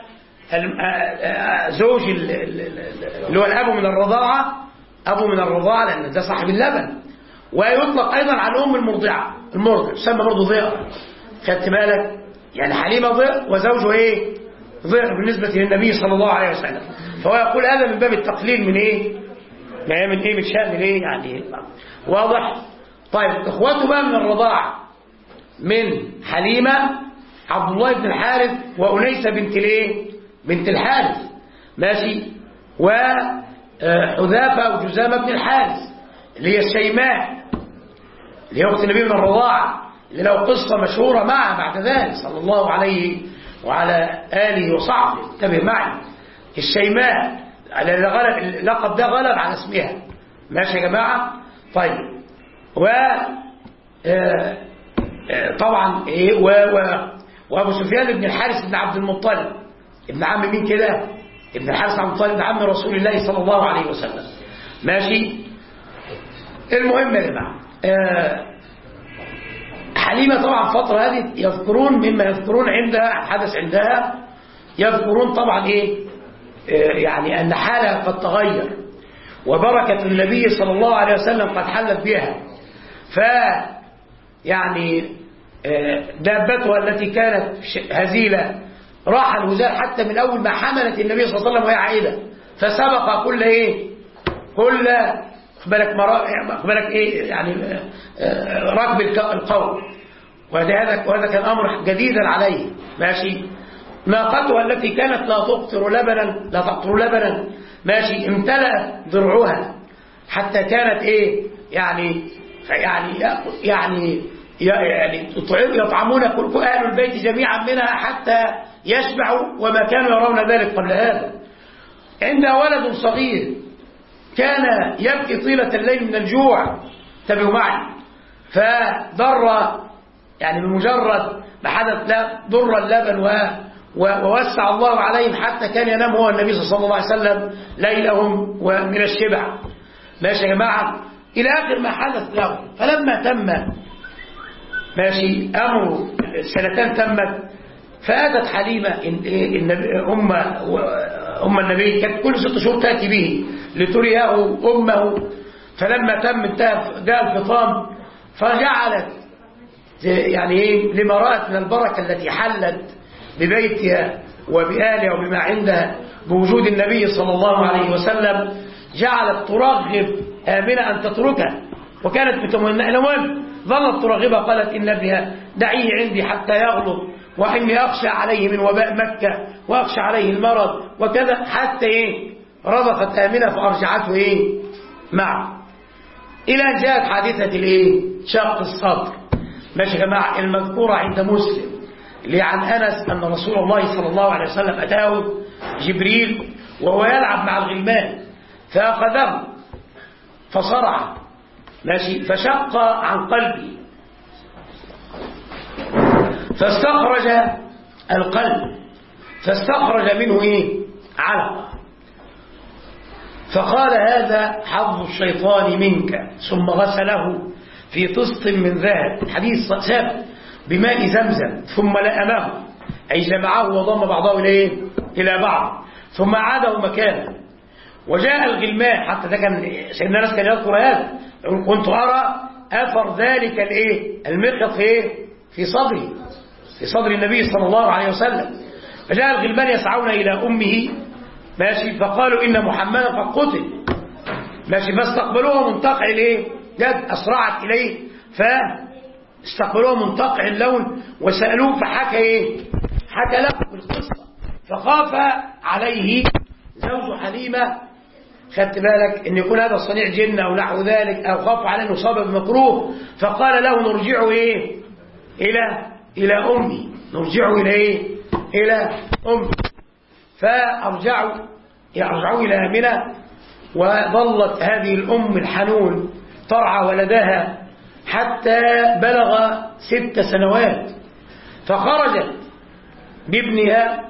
زوج اللي هو الأب من الرضاعة أبو من الرضاعة لأن ده صاحب اللبن ويطلق أيضا على أم المرضعة المرضع يسمى برضه ظئر خدت بالك يعني حليمة ظئر وزوجه إيه ظئر بالنسبة للنبي صلى الله عليه وسلم فهو يقول هذا من باب التقليل من إيه من إيه من شأن إيه يعني واضح طيب إخوته بقى من الرضاعة من حليمة عبد الله بن الحارث وأنيسة بنت الايه بنت الحارث ماشي وحذافة وجزامة بن الحارث اللي هي الشيماء اللي هي أخت النبي من الرضاعة اللي له قصة مشهورة معها بعد ذلك صلى الله عليه وعلى آله وصحبه انتبه معي الشيماء اللقب ده غلب على اسمها ماشي يا جماعة طيب و طبعا ايه و وابو سفيان بن الحارث بن عبد المطلب ابن عم مين كده ابن الحارث بن عبد المطلب ابن عم رسول الله صلى الله عليه وسلم ماشي المهم يا جماعه حليمه طبعا الفتره هذه يذكرون مما يذكرون عندها حدث عندها يذكرون طبعا ايه يعني ان حالها قد تغير وبركه النبي صلى الله عليه وسلم قد حلت بها ف يعني دابتها التي كانت هزيلة راح الوزار حتى من أول ما حملت النبي صلى الله عليه وسلم وهي عائدة فسبق كل إيه كل بالك بالك إيه يعني ركب القوم وهذا وهذا كان أمر جديدا عليه ماشي ناقتها التي كانت لا تقطر لبنا لا تقطر لبنا ماشي امتلأت ضرعها حتى كانت إيه يعني يعني يعني يعني يطعمون كل أهل البيت جميعا منها حتى يشبعوا وما كانوا يرون ذلك قبل هذا عندها ولد صغير كان يبكي طيلة الليل من الجوع انتبهوا معي فضر يعني بمجرد ما حدث لا ضر اللبن ووسع الله عليهم حتى كان ينام هو النبي صلى الله عليه وسلم ليلهم ومن الشبع ماشي يا جماعة إلى آخر ما حدث له فلما تم ماشي أمر سنتان تمت فأتت حليمة أم أم النبي كانت كل ست شهور تأتي به لتريه أمه فلما تم انتهى جاء الفطام فجعلت يعني ايه لما رأت من البركة التي حلت ببيتها وبآلها وبما عندها بوجود النبي صلى الله عليه وسلم جعلت ترغب آمنة أن تتركها وكانت متمنى المهم ظلت ترغبها قالت إن ابنها دعيه عندي حتى يغلط وإني أخشى عليه من وباء مكة وأخشى عليه المرض وكذا حتى إيه رضخت آمنة فأرجعته إيه معه إلى أن جاءت حادثة الإيه شق الصدر ماشي يا جماعة المذكورة عند مسلم اللي عن أنس أن رسول الله صلى الله عليه وسلم أتاه جبريل وهو يلعب مع الغلمان فأخذه فصرع ماشي فشق عن قلبي فاستخرج القلب فاستخرج منه ايه علقة فقال هذا حظ الشيطان منك ثم غسله في طست من ذهب حديث ثابت بماء زمزم ثم لأمه أي جمعه وضم بعضه إليه إلى بعض ثم عاده مكانه وجاء الغلمان حتى ده كان سيدنا أنس كان يذكر هذا كنت أرى أثر ذلك الايه المخيط في ايه في صدره في صدر النبي صلى الله عليه وسلم. فجاء الغلمان يسعون إلى أمه ماشي، فقالوا إن محمدا قد قتل ماشي، فاستقبلوه منتقع الايه جد أسرعت إليه فاستقبلوه منتقع اللون وسألوه فحكى ايه حكى له القصة. فخاف عليه زوج حليمة، خدت بالك ان يكون هذا صنيع جن او نحو ذلك، او خاف عليه انه صاب بمكروه، فقال له نرجعه ايه الى الى امي نرجعه الى ايه الى امي. فارجعوا يرجعوا الى امنه، وظلت هذه الام الحنون ترعى ولدها حتى بلغ ست سنوات، فخرجت بابنها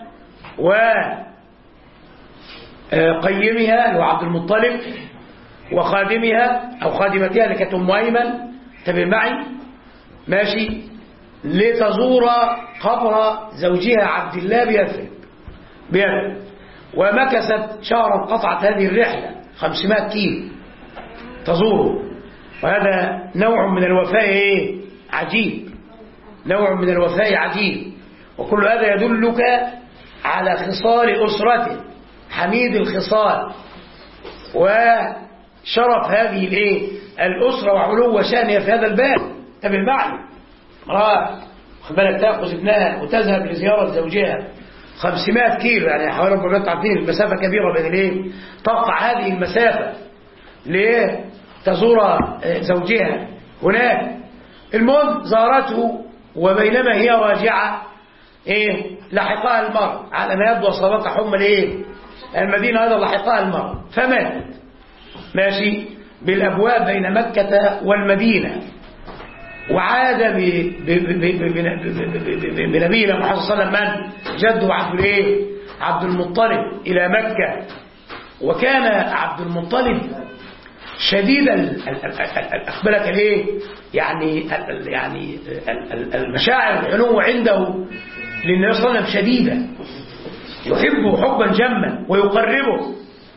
وقيمها اللي هو عبد المطلب وخادمها أو خادمتها اللي كانت أم أيمن، تبع معي ماشي، لتزور قبر زوجها عبد الله بيثرب بيثرب ومكثت شهرا، قطعت هذه الرحلة خمسمائة كيلو تزوره. وهذا نوع من الوفاء ايه عجيب، نوع من الوفاء عجيب. وكل هذا يدلك على خصال أسرته حميد الخصال وشرف هذه الايه الأسرة وعلو شأنها في هذا الباب. تبع المعنى امرأة خد بالك تأخذ ابنها وتذهب لزيارة زوجها خمسمائة كيلو، يعني حوالي أربعمائة، عارفين المسافة كبيرة بين الايه، تقطع هذه المسافة ليه تزور زوجها هناك. المهم زارته، وبينما هي راجعة ايه لحقها المرض، على ما يبدو أصابتها حمى الايه المدينة، هذا لحقها المرض فماتت ماشي بالأبواب بين مكة والمدينة. وعاد بنبينا محمد صلى الله عليه وسلم من جده عبد الايه عبد المطلب إلى مكة. وكان عبد المطلب شديد أخبرك الايه يعني يعني المشاعر الحنو عنده للنبي صلى الله عليه وسلم شديدة، يحبه حبا جما ويقربه.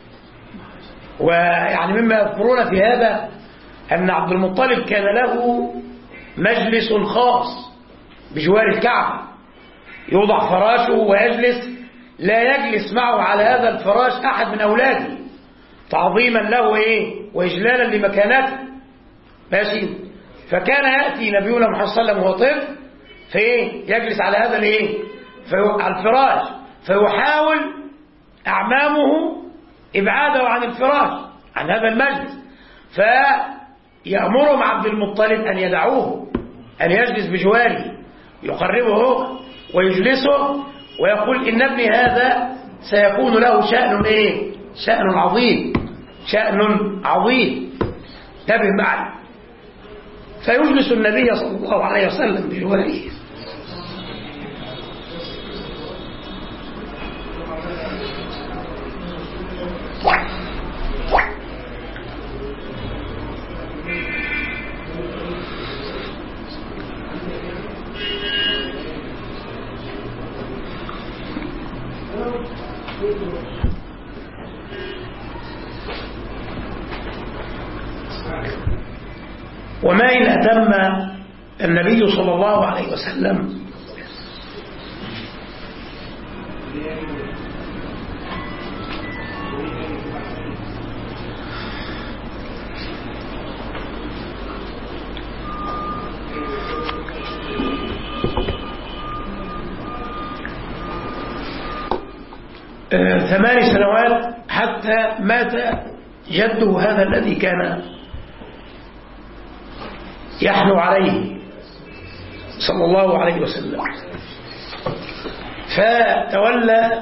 ويعني مما يذكرون في هذا أن عبد المطلب كان له مجلس خاص بجوار الكعبة، يوضع فراشه ويجلس، لا يجلس معه على هذا الفراش أحد من أولاده تعظيما له إيه وإجلالا لمكانته ماشي. فكان يأتي نبينا محمد صلى الله عليه وسلم وهو طفل فإيه يجلس على هذا الإيه على الفراش، فيحاول أعمامه إبعاده عن الفراش عن هذا المجلس، فيأمرهم عبد المطلب أن يدعوه أن يجلس بجواره، يقربه ويجلسه ويقول إن ابني هذا سيكون له شأن إيه شأن عظيم شأن عظيم انتبه معي. فيجلس النبي صلى الله عليه وسلم بجواره. وما إن أتم النبي صلى الله عليه وسلم ثمان سنوات حتى مات جده هذا الذي كان يحنو عليه صلى الله عليه وسلم. فتولى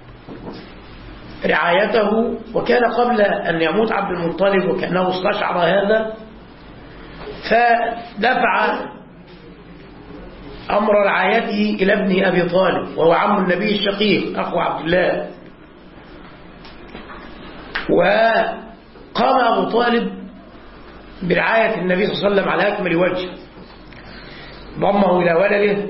رعايته، وكان قبل أن يموت عبد المطلب وكأنه استشعر هذا فدفع أمر رعايته إلى ابن أبي طالب وهو عم النبي الشقيق أخو عبد الله. وقام أبو طالب برعاية النبي صلى الله عليه وسلم على أكمل وجه، ضمه إلى ولده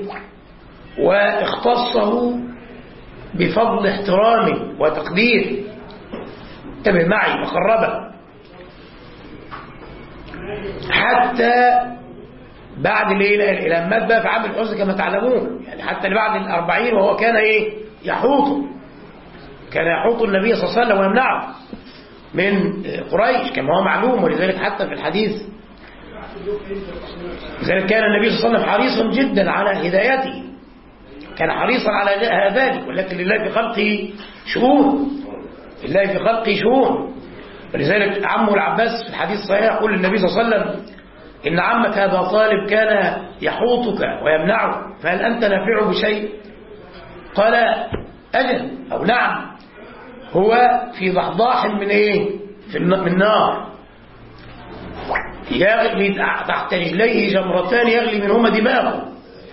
واختصه بفضل احترامه وتقديره، انتبه معي وقربه. حتى بعد الليلة لما مات بقى في عام الحزن كما تعلمون، يعني حتى بعد الأربعين وهو كان إيه يحوط، كان يحوط النبي صلى الله عليه وسلم ويمنعه من قريش كما هو معلوم. ولذلك حتى في الحديث لذلك كان النبي صلى الله عليه وسلم حريصا جدا على هدايته، كان حريصا على ذلك، ولكن لله في خلقه شؤون، لله في خلقه شؤون. ولذلك عمه العباس في الحديث الصحيح يقول للنبي صلى الله عليه وسلم إن عمك أبا طالب كان يحوطك ويمنعه، فهل أنت نافعه بشيء؟ قال أجل أو نعم، هو في ضحضاح من إيه؟ من نار يغلي تحت رجليه جمرتان يغلي منهما دماغه،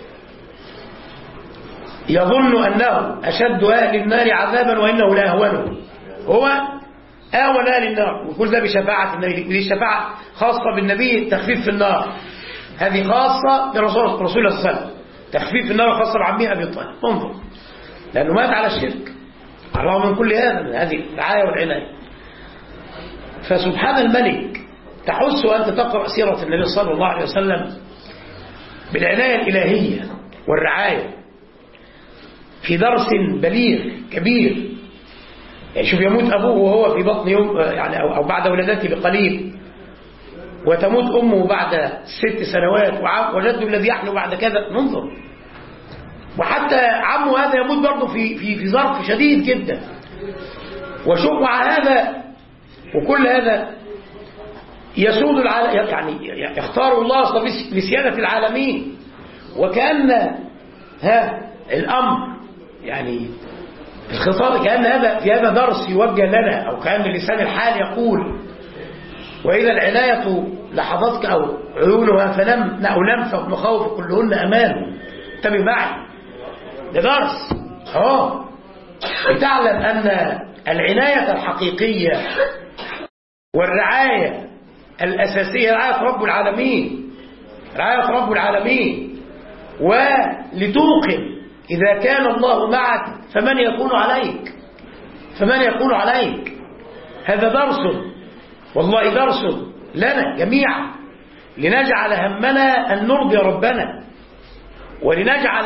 يظن أنه أشد أهل النار عذابا وإنه لا أهونه، هو أهون أهل النار. وكل ده بشفاعة النبي، دي شفاعة خاصة بالنبي، تخفيف في النار، هذه خاصة برسول الله صلى الله عليه وسلم، تخفيف في النار خاصة بعمه أبي طالب. انظر، لأنه مات على الشرك على الرغم من كل هذا، من هذه الرعاية والعناية. فسبحان الملك تحس وأنت تقرأ سيرة النبي صلى الله عليه وسلم بالعناية الإلهية والرعاية في درس بليغ كبير. يعني شوف، يموت أبوه وهو في بطن يوم يعني أو بعد ولادته بقليل، وتموت أمه بعد ست سنوات، وجده الذي يحلو بعد كذا، ننظر. وحتى عمه هذا يموت برضه في في في ظرف شديد جدا. وشوف مع هذا وكل هذا يسود العالم، يعني يختار الله أصلا لسيادة العالمين، وكأن ها الأمر يعني الخطاب كأن هذا في هذا درس يوجه لنا، أو كأن لسان الحال يقول وإذا العناية لحظتك أو عيونها فنم أو نم فمخاوف كلهن أمان. انتبه معي، ده درس اه لتعلم أن العناية الحقيقية والرعاية الأساسية رعاية رب العالمين، رعاية رب العالمين. ولتوقن إذا كان الله معك فمن يكون عليك، فمن يكون عليك. هذا درس والله، درس لنا جميعا، لنجعل همنا أن نرضي ربنا، ولنجعل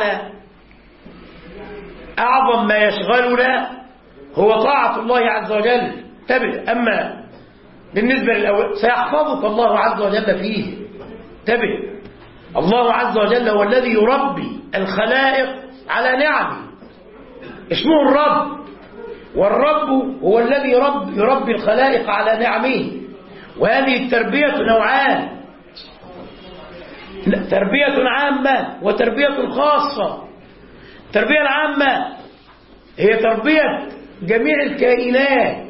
أعظم ما يشغلنا هو طاعة الله عز وجل. انتبه، أما بالنسبة للأول سيحفظك الله عز وجل فيه. انتبه، الله عز وجل هو الذي يربي الخلائق على نعمه، اسمه الرب، والرب هو الذي يرب يربي الخلائق على نعمه. وهذه التربية نوعان، تربية عامة وتربية خاصة. التربية العامة هي تربية جميع الكائنات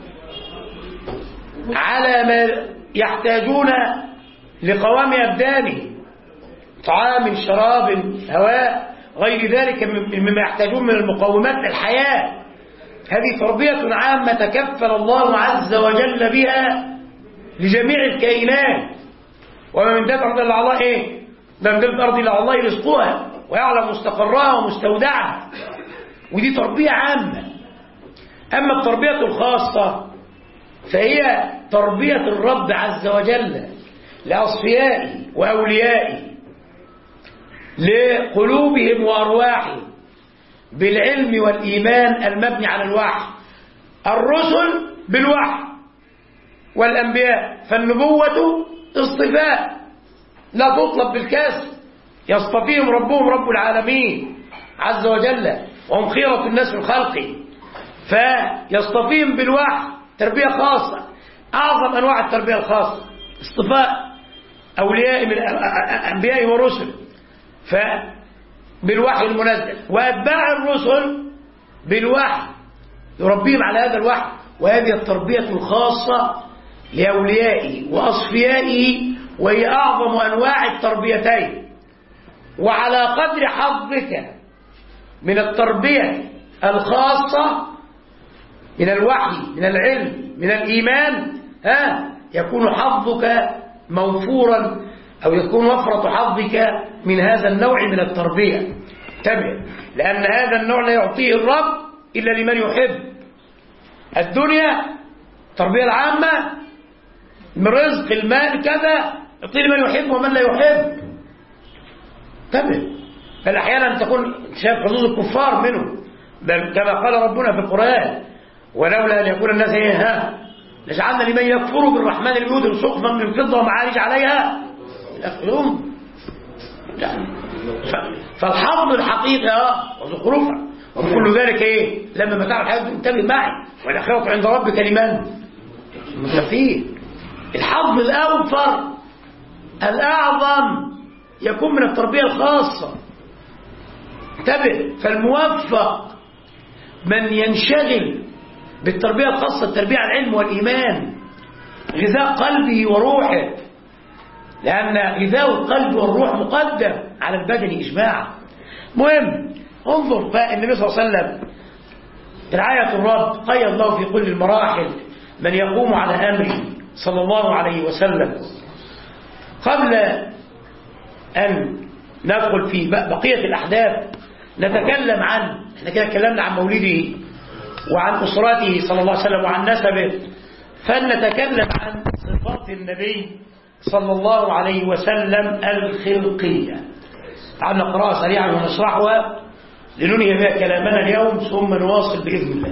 على ما يحتاجون لقوام أبدانه، طعام، شراب، هواء، غير ذلك مما يحتاجون من المقومات الحياة. هذه تربية عامة تكفل الله عز وجل بها لجميع الكائنات. وما من دابة أرض إلا الله إيه؟ ما من دابة أرض إلا الله رزقها ويعلم مستقرها ومستودعها. ودي تربية عامة. أما التربية الخاصة فهي تربية الرب عز وجل لأصفيائه وأوليائه، لقلوبهم وأرواحهم بالعلم والإيمان المبني على الوحي. الرسل بالوحي والأنبياء، فالنبوة اصطفاء لا تطلب بالكسب، يصطفيهم ربهم رب العالمين عز وجل، وهم خيرة الناس من خلقه، فيصطفيهم بالوحي تربية خاصة. أعظم أنواع التربية الخاصة اصطفاء أولياء من أنبياء ورسل فبالوحي المنزل، وأتباع الرسل بالوحي يربيهم على هذا الوحي. وهذه التربية الخاصة لأوليائه وأصفيائه، وهي أعظم أنواع التربيتين. وعلى قدر حظك من التربية الخاصة من الوحي، من العلم، من الإيمان، ها يكون حظك موفورا، أو يكون وفرة حظك من هذا النوع من التربية. انتبه، لأن هذا النوع لا يعطيه الرب إلا لمن يحب. الدنيا التربية العامة من رزق المال كذا يعطي لمن يحب ومن لا يحب. انتبه. بل احيانا تكون شايف حظوظ الكفار منه، بل كما قال ربنا في القرآن ولولا ان يكون الناس ايه ها لجعلنا لمن يكفر بالرحمن البيوت سقفا من فضة ومعارج عليها يأكلون. يعني فالحظ الحقيقي اه وزخرفها وكل ذلك ايه لما متاع الحياة انتبه معي والآخرة عند ربك لمن المتقين. الحظ الأوفر الأعظم يكون من التربية الخاصة. انتبه. فالموفق من ينشغل بالتربية الخاصة، التربية على العلم والإيمان، غذاء قلبه وروحه، لأن غذاء القلب والروح مقدم على البدن إجماعا. مهم انظر بقى النبي صلى الله عليه وسلم رعاية الرب قيد الله في كل المراحل من يقوم على أمره صلى الله عليه وسلم. قبل أن ندخل في بقية الأحداث نتكلم عن احنا كده اتكلمنا عن مولده وعن أسرته صلى الله عليه وسلم وعن نسبه، فلنتكلم عن صفات النبي صلى الله عليه وسلم الخلقية. تعالوا نقرأها سريعا ونشرحها لننهي بها كلامنا اليوم ثم نواصل بإذن الله.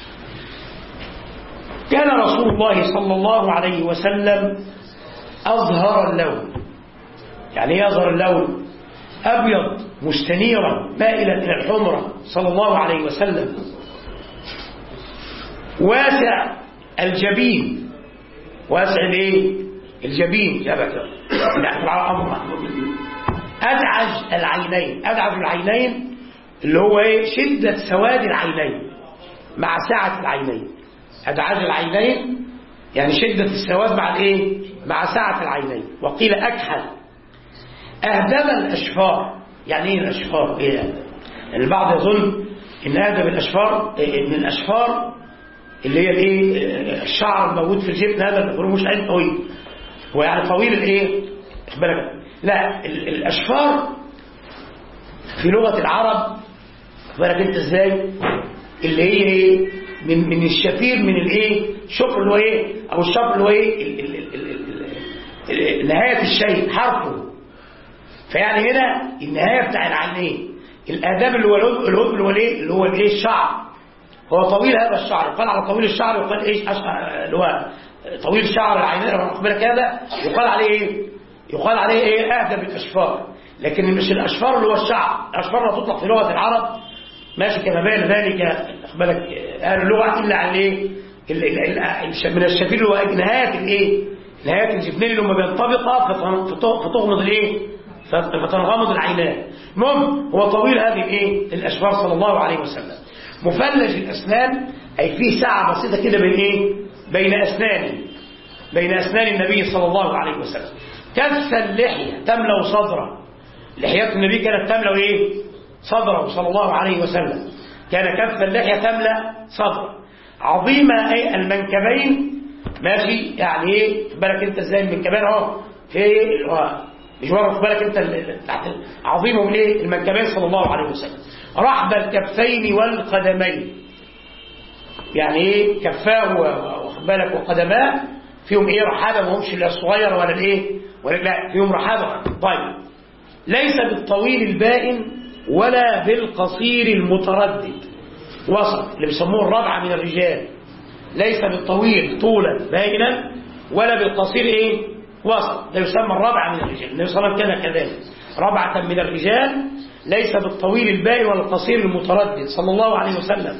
كان رسول الله صلى الله عليه وسلم أظهر اللون. يعني يظهر اللون أبيض مستنيرا مائلا إلى الحمرة صلى الله عليه وسلم، واسع الجبين. واسع الايه الجبين جابك على امر ادعج العينين. ادعج العينين اللي هو ايه شده سواد العينين مع سعه العينين. ادعج العينين يعني شده السواد مع الايه مع سعه العينين. وقيل اكحل. اهدب الاشفار. يعني ايه الاشفار؟ ايه يعني البعض يظن ان اهدب الاشفار من الاشفار اللي هي الايه الشعر الموجود في الجبن، هذا بيقولوا مش عين طويل، هو يعني طويل الايه بالك. لا الاشفار في لغه العرب بالك انت ازاي اللي هي ايه من من الشفير من الايه شفر اللي هو ايه او الشفر اللي هو ايه نهايه الشيء حرفه. فيعني هنا النهايه بتاع العينين الاداب اللي هو الهدب اللي هو الايه اللي هو الايه الشعر. هو طويل هذا الشعر يقال على طويل الشعر يقال ايش اللي هو طويل شعر العينين بالك هذا يقال عليه ايه يقال عليه ايه اهدب الاشفار. لكن مش الاشفار اللي هو الشعر. الاشفار لا تطلق في لغه العرب ماشي كما بين ذلك بالك اهل اللغه الا على ايه من الشفير اللي هو نهايه الايه نهايه الجفنين اللي هم بينطبقا فتغمض الايه فتنغمض العينان. المهم هو طويل هذه الايه الاشفار صلى الله عليه وسلم. مفلج الاسنان اي فيه سعه بسيطه كده بين ايه بين اسنانه بين اسنان النبي صلى الله عليه وسلم. كف اللحيه تملا صدره. لحيات النبي كانت تملا ايه صدره صلى الله عليه وسلم. كان كف اللحيه تملا صدره. عظيمه اي المنكبين ماشي يعني ايه بالك انت ازاي المنكبين اهو في مش واخد بالك انت تحت عظيمه من ايه المنكبين صلى الله عليه وسلم. رحب الكفين والقدمين. يعني ايه كفاه واخد بالك وقدماه فيهم ايه رحابه ما همش لا الصغير ولا الايه ولا لا فيهم رحابه. طيب ليس بالطويل البائن ولا بالقصير المتردد. وسط اللي بيسموه الربعه من الرجال. ليس بالطويل طولا بائنا ولا بالقصير ايه وسط. ده يسمى الربعه من الرجال. النبي صلى الله عليه وسلم كان كذلك ربعه من الرجال ليس بالطويل البائن ولا القصير المتردد صلى الله عليه وسلم.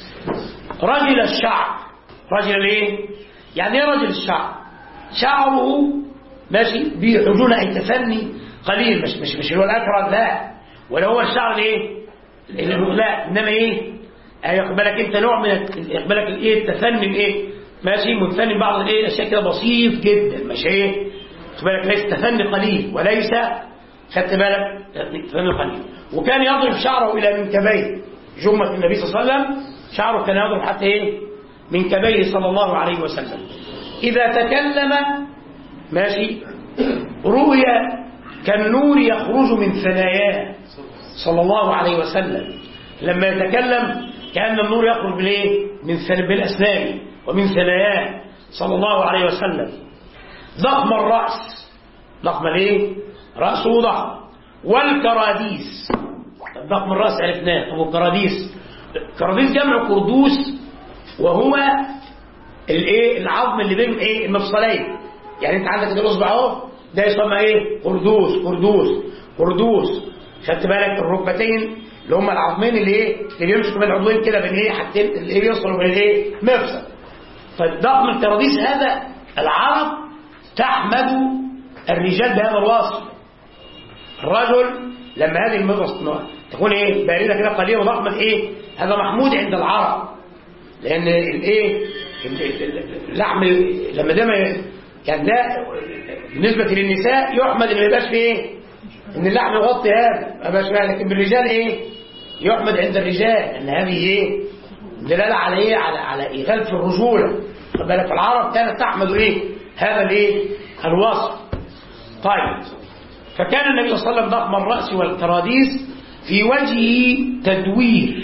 رجل الشعر. رجل الايه يعني ايه رجل الشعر؟ شعره ماشي بيحجون اي تفني قليل مش مش مش اللي هو الاكرم لا ولا هو الشعر الايه لا انما ايه ياخد بالك انت نوع من ياخد بالك الايه التفني الايه ماشي متفنن بعض الايه الاشياء كده بسيط جدا مش ايه خد بالك ليس تفني قليل وليس خدت بالك تفني قليل. وكان يضرب شعره الى منكبيه. جمة النبي صلى الله عليه وسلم شعره كان يضرب حتى ايه منكبيه صلى الله عليه وسلم. اذا تكلم ماشي رؤيا كالنور يخرج من ثناياه صلى الله عليه وسلم. لما يتكلم كأن النور يخرج بالايه من بالاسنان ومن ثناياه صلى الله عليه وسلم. ضخم الرأس، ضخم الايه؟ رأسه ضخم. والكراديس، ضخم الرأس عرفناه. طب والكراديس، الكراديس جمع كردوس، وهو الايه؟ العظم اللي بين ايه؟ المفصلين. يعني انت عندك الاصبع اهو، ده يسمى ايه؟ كردوس كردوس كردوس. خدت بالك؟ الركبتين اللي هم العظمين اللي ايه؟ اللي بيمسكوا بين العضوين كده، بين ايه؟ حاجتين اللي بيوصلوا بين الايه؟ مفصل. فالضخم الكراديس هذا العرب تحمد الرجال بهذا الوصف. الرجل لما هذه المفصل تكون ايه؟ بارده كده قليله وضخمه، ايه؟ هذا محمود عند العرب، لان الايه؟ اللحم لما ده كان ده بالنسبه للنساء يحمد ان ما يبقاش فيه ايه؟ ان اللحم يغطي هذا ما يبقاش فيه، لكن بالرجال ايه؟ يحمد عند الرجال ان هذه ايه؟ دلاله على ايه؟ على على ايغال في الرجوله. خد بالك؟ العرب كانت تحمد ايه؟ هذا الايه؟ الوصف. طيب، فكان النبي صلى الله عليه وسلم ضخم الراس والكراديس، في وجهه تدوير.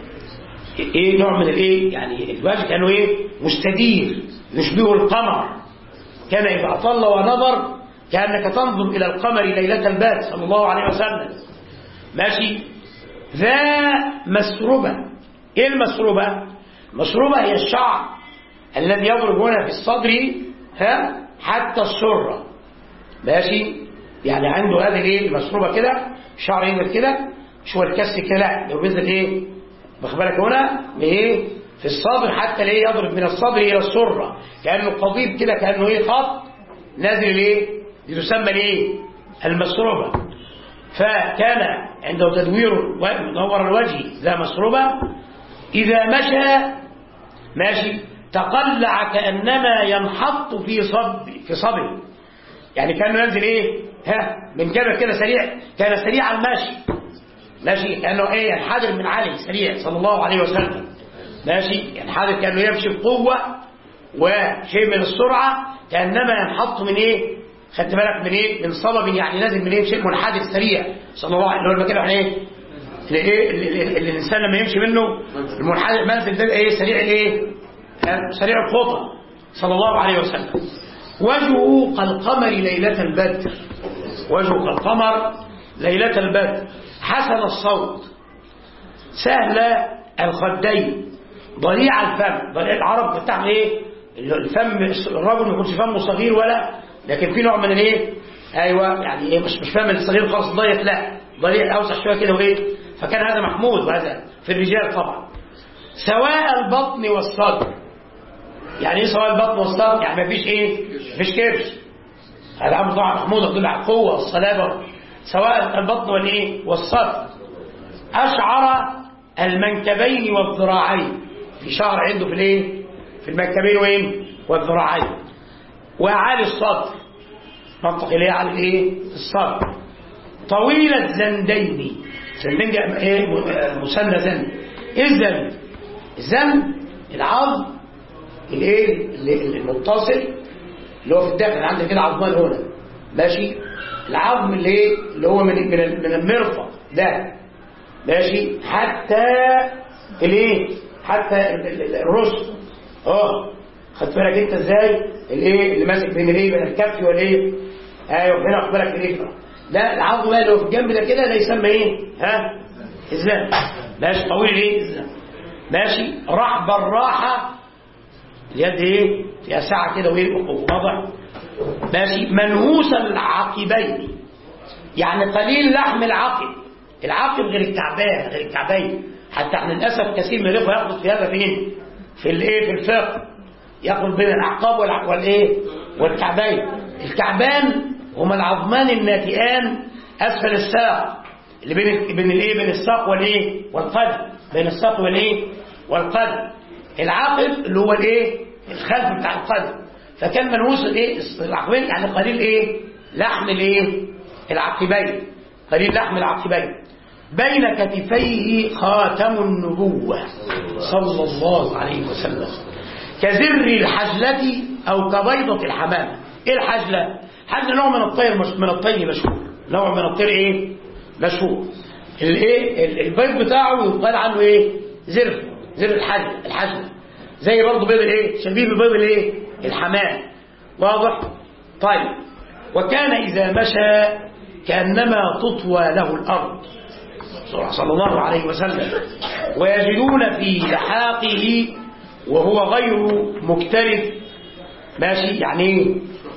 ايه نوع من الايه؟ يعني الوجه كانوا ايه؟ مستدير، يشبه القمر. كان اذا اطل ونظر كانك تنظر الى القمر ليله البدر صلى الله عليه وسلم. ماشي. ذا مسربه. ايه المسربه؟ المسربه هي الشعر الذي يضرب هنا في الصدر ها حتى السره. ماشي. يعني عنده هذه الايه؟ المسربه كده، شعر ينزل كده، مش هو الكس كده، لا، لو بينزل ايه؟ واخد بالك هنا بايه؟ في الصدر حتى ليه؟ يضرب من الصدر الى السره، كانه قضيب كده، كانه ايه؟ خط نازل ايه؟ يسمى الايه؟ المسربه. فكان عنده تدوير منور الوجه ذا مسربه، اذا مشى ماشي تقلع كانما ينحط في صب في صبه، يعني كانه ينزل ايه؟ ها من جبل كده سريع، كان سريع المشي. ماشي. كانه ايه؟ ينحدر من علي سريع صلى الله عليه وسلم. ماشي. ينحدر كانه يمشي بقوه وشيء من السرعه، كانما ينحط من ايه؟ خدت بالك؟ من ايه؟ من صلب، يعني نازل من ايه؟ شيء منحدر سريع صلى الله عليه وسلم. اللي هو المكان ايه؟ اللي ايه؟ اللي الانسان لما يمشي منه المنحدر منزل ده ايه؟ سريع الايه؟ سريع الخطى صلى الله عليه وسلم. وجهه كالقمر ليله البدر، وجهه كالقمر ليله البدر، حسن الصوت، سهل الخدين، ضليع الفم. ضليع العرب بتعمل ايه؟ الفم الرجل ما يكونش فمه صغير ولا، لكن في نوع من الايه؟ ايوه، يعني ايه؟ مش مش فم الصغير خالص ضيق، لا، ضليع اوسع شويه كده وايه؟ فكان هذا محمود، وهذا في الرجال طبعا. سواء البطن والصدر. يعني ايه سواء البطن والصدر؟ يعني ما فيش ايه؟ ما فيش كرش. هذا امر طبعا محمود يدل على القوه والصلابه. سواء البطن والايه؟ والصدر. اشعر المنكبين والذراعين، في شعر عنده في الايه؟ في المنكبين وين؟ والذراعين. واعالي الصدر، منطق اليه على الايه؟ الصدر. طويل الزندين، زندين ايه؟ مثنى زند. اذا الزند العظم الايه؟ المتصل اللي هو في الداخل، عندك كده عظمان هنا، ماشي؟ العظم اللي ايه؟ اللي هو من من المرفق ده، ماشي، حتى الايه؟ حتى الرسل. اه خدت بالك انت ازاي؟ الايه؟ اللي ماسك بين الايه؟ بين الكف والايه؟ ايوه هنا خد بالك الايه؟ ده العظم اللي هو في الجنب ده كده، ده يسمى ايه؟ ها؟ الزن. ماشي. طويل ايه؟ الزن. ماشي. رحب الراحه، اليد ايه؟ فيها ساعه كده وايه؟ واضح. ماشي. منهوس العقبين، يعني قليل لحم العقب. العقب غير الكعبان، غير الكعبين. حتى احنا للاسف كثير من الاخوه ياخذ في هذا فين؟ في الايه؟ في الفقه ياخذ بين الاعقاب والايه؟ والكعبين. الكعبان هما العظمان الناتئان اسفل الساق، اللي بين بين الايه؟ بين الساق والايه؟ والقدم، بين الساق والايه؟ والقدم. العقب اللي هو الايه؟ الخلف بتاع القدم. فكان منهوس الايه؟ العقبين، يعني قليل ايه؟ لحم الايه؟ العقبين، قليل لحم العقبين. بين كتفيه خاتم النبوة صلى الله عليه وسلم، كزر الحجلة أو كبيضة الحمامة. إيه الحجلة؟ حجلة نوع من الطير، من الطير مشهور، نوع من الطير إيه؟ مشهور. الإيه؟ البيض بتاعه يقال عنه إيه؟ زر، زر الحجلة، الحجلة زي برضه بيض الإيه؟ شبيه ببيض الإيه؟ الحمام. واضح؟ طيب. وكان إذا مشى كأنما تطوى له الأرض صلى الله عليه وسلم، ويجدون في لحاقه وهو غير مكترث. ماشي، يعني ايه؟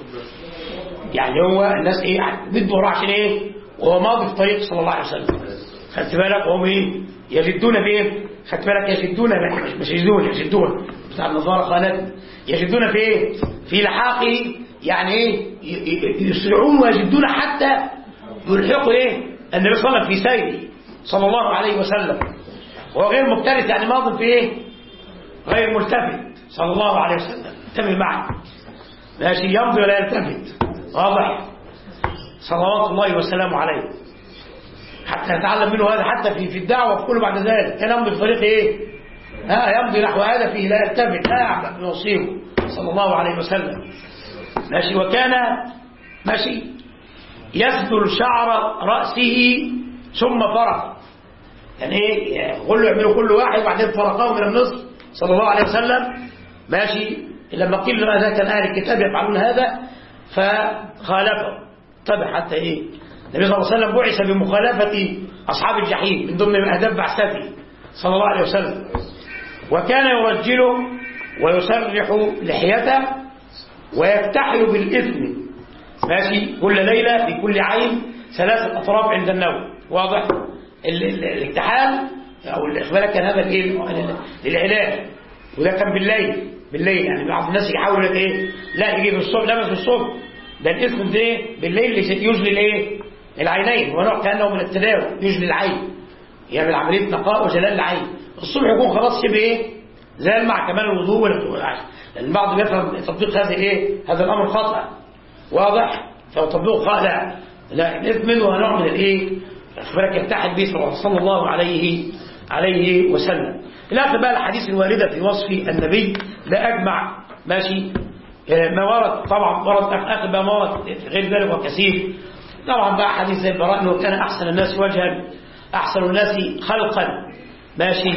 يعني هو الناس ايه بده وراه عشان ايه؟ وهو ماضي في طريق صلى الله عليه وسلم. خدت بالك؟ وهم ايه؟ يجدون بايه؟ خدت بالك؟ يجدون مش يجدون يجدون بتاع النظاره خالد، يجدون في ايه؟ في لحاقه، يعني ايه؟ يسرعون ويجدون حتى يلحقوا ايه؟ النبي صلى الله عليه وسلم في سيره صلى الله عليه وسلم، وهو غير مكترث، يعني ماضي في ايه؟ غير ملتفت صلى الله عليه وسلم. انتبه معي، ماشي، يمضي ولا يلتفت، واضح؟ صلوات الله وسلامه عليه، حتى نتعلم منه هذا حتى في في الدعوه في كل بعد ذلك. كان يمضي في طريق ايه؟ ها، يمضي نحو هدفه لا يلتفت، لا يعلم يصيبه صلى الله عليه وسلم. ماشي. وكان ماشي يسدل شعر رأسه ثم فرق، يعني ايه؟ كله يعملوا كل واحد وبعدين فرقه من النصف صلى الله عليه وسلم. ماشي. لما قيل له هذا كان اهل الكتاب يفعلون هذا فخالفه، تبع حتى ايه؟ النبي صلى الله عليه وسلم بعث بمخالفه اصحاب الجحيم من ضمن اهداف بعثته صلى الله عليه وسلم. وكان يرجله ويسرح لحيته ويفتحل بالاثم، ماشي، كل ليله في كل عين ثلاثه اطراف عند النوم، واضح؟ الاكتحال او الاخبار كان هذا الايه؟ للعلاج، وده كان بالليل بالليل يعني بعض الناس يحاولوا ايه؟ لا يجي في الصبح، لا في الصبح، ده الاسم ده ايه؟ بالليل يجلي الايه؟ العينين، ونوع كانه من التداوي، يجلي العين، يعمل عمليه نقاء وجلال العين. الصبح يكون خلاص شبه ايه؟ زال مع كمال الوضوء والعشاء، لان البعض بيفهم تطبيق هذا ايه؟ هذا الامر خطا، واضح؟ فالتطبيق خاطئ، لا الاثم منه نوع من الايه؟ اخبارك يتحد به صلى الله عليه عليه وسلم. لا بقى الحديث الواردة في وصف النبي لا أجمع، ماشي، ما ورد طبعا ورد أخذ بقى ما ورد غير ذلك وكثير. طبعا بقى حديث زي البراء أنه كان أحسن الناس وجها أحسن الناس خلقا، ماشي.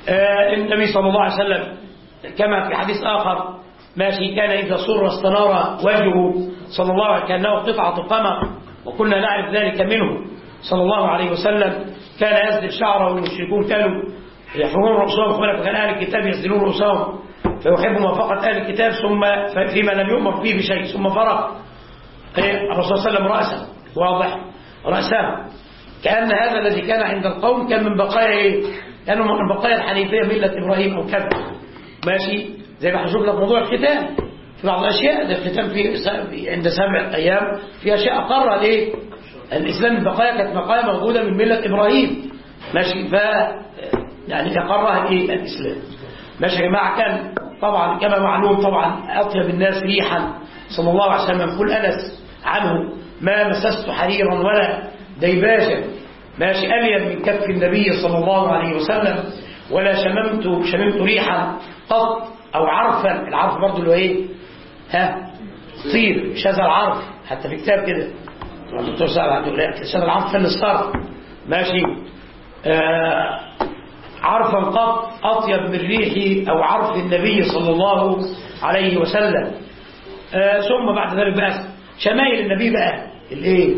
آه النبي صلى الله عليه وسلم كما في حديث آخر، ماشي، كان إذا سر استنار وجهه صلى الله عليه وسلم كأنه قطعة قمر، وكنا نعرف ذلك منه صلى الله عليه وسلم. كان يسدل شعره، والمشركون كانوا يحفظون رؤوسهم، فكان أهل الكتاب يسدلون رؤوسهم فيحب موافقة أهل الكتاب ثم فيما لم يؤمر فيه بشيء، ثم فرق الرسول صلى الله عليه وسلم رأسه، واضح؟ رأسه، كأن هذا الذي كان عند القوم كان من بقايا ايه؟ كانوا من بقايا الحنيفية ملة إبراهيم أو كذا، ماشي. زي ما هنشوف لك موضوع الختان، في بعض الأشياء ده الختان في عند سبع أيام في أشياء أقر ليه؟ الإسلام البقايا كانت بقايا موجودة من ملة إبراهيم، ماشي. ف يعني أقرها الايه؟ الإسلام، ماشي يا جماعة. كان طبعا كما معلوم طبعا أطيب الناس ريحا صلى الله عليه وسلم، يقول أنس عنه ما مسست حريرا ولا ديباجا، ماشي، ألين من كف النبي صلى الله عليه وسلم، ولا شممت شممت ريحا قط أو عرفا. العرف برضو اللي هو ايه؟ ها، طير، شذا العرف، حتى في كتاب كده الدكتور سعد شذا العرف فن الصرف، ماشي. آه عرفا قط أطيب من ريح أو عرف النبي صلى الله عليه وسلم. آه ثم بعد ذلك بقى شمائل النبي بقى الايه؟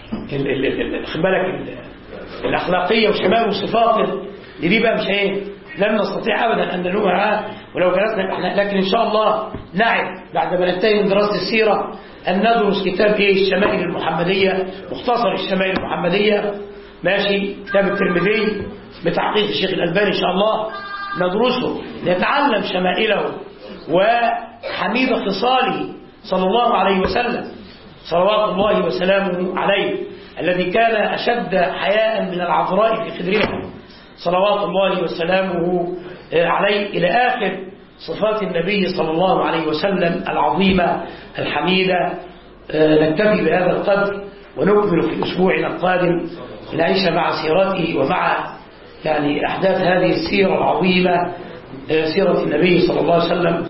خد بالك الأخلاقية وشمائل وصفاته دي بقى مش ايه؟ لن نستطيع أبدا أن ننوعها ولو جلسنا احنا، لكن إن شاء الله نعد بعد ما ننتهي من دراسة السيرة أن ندرس كتاب ايه؟ الشمائل المحمدية، مختصر الشمائل المحمدية، ماشي، كتاب الترمذي بتحقيق الشيخ الألباني إن شاء الله، ندرسه نتعلم شمائله وحميد خصاله صلى الله عليه وسلم صلوات الله وسلامه عليه، الذي كان أشد حياء من العذراء في خدرها صلوات الله وسلامه عليه، إلى آخر صفات النبي صلى الله عليه وسلم العظيمة الحميدة. نكتفي بهذا القدر ونكمل في أسبوعنا القادم نعيش مع سيرته ومع يعني أحداث هذه السيرة العظيمة، سيرة النبي صلى الله عليه وسلم.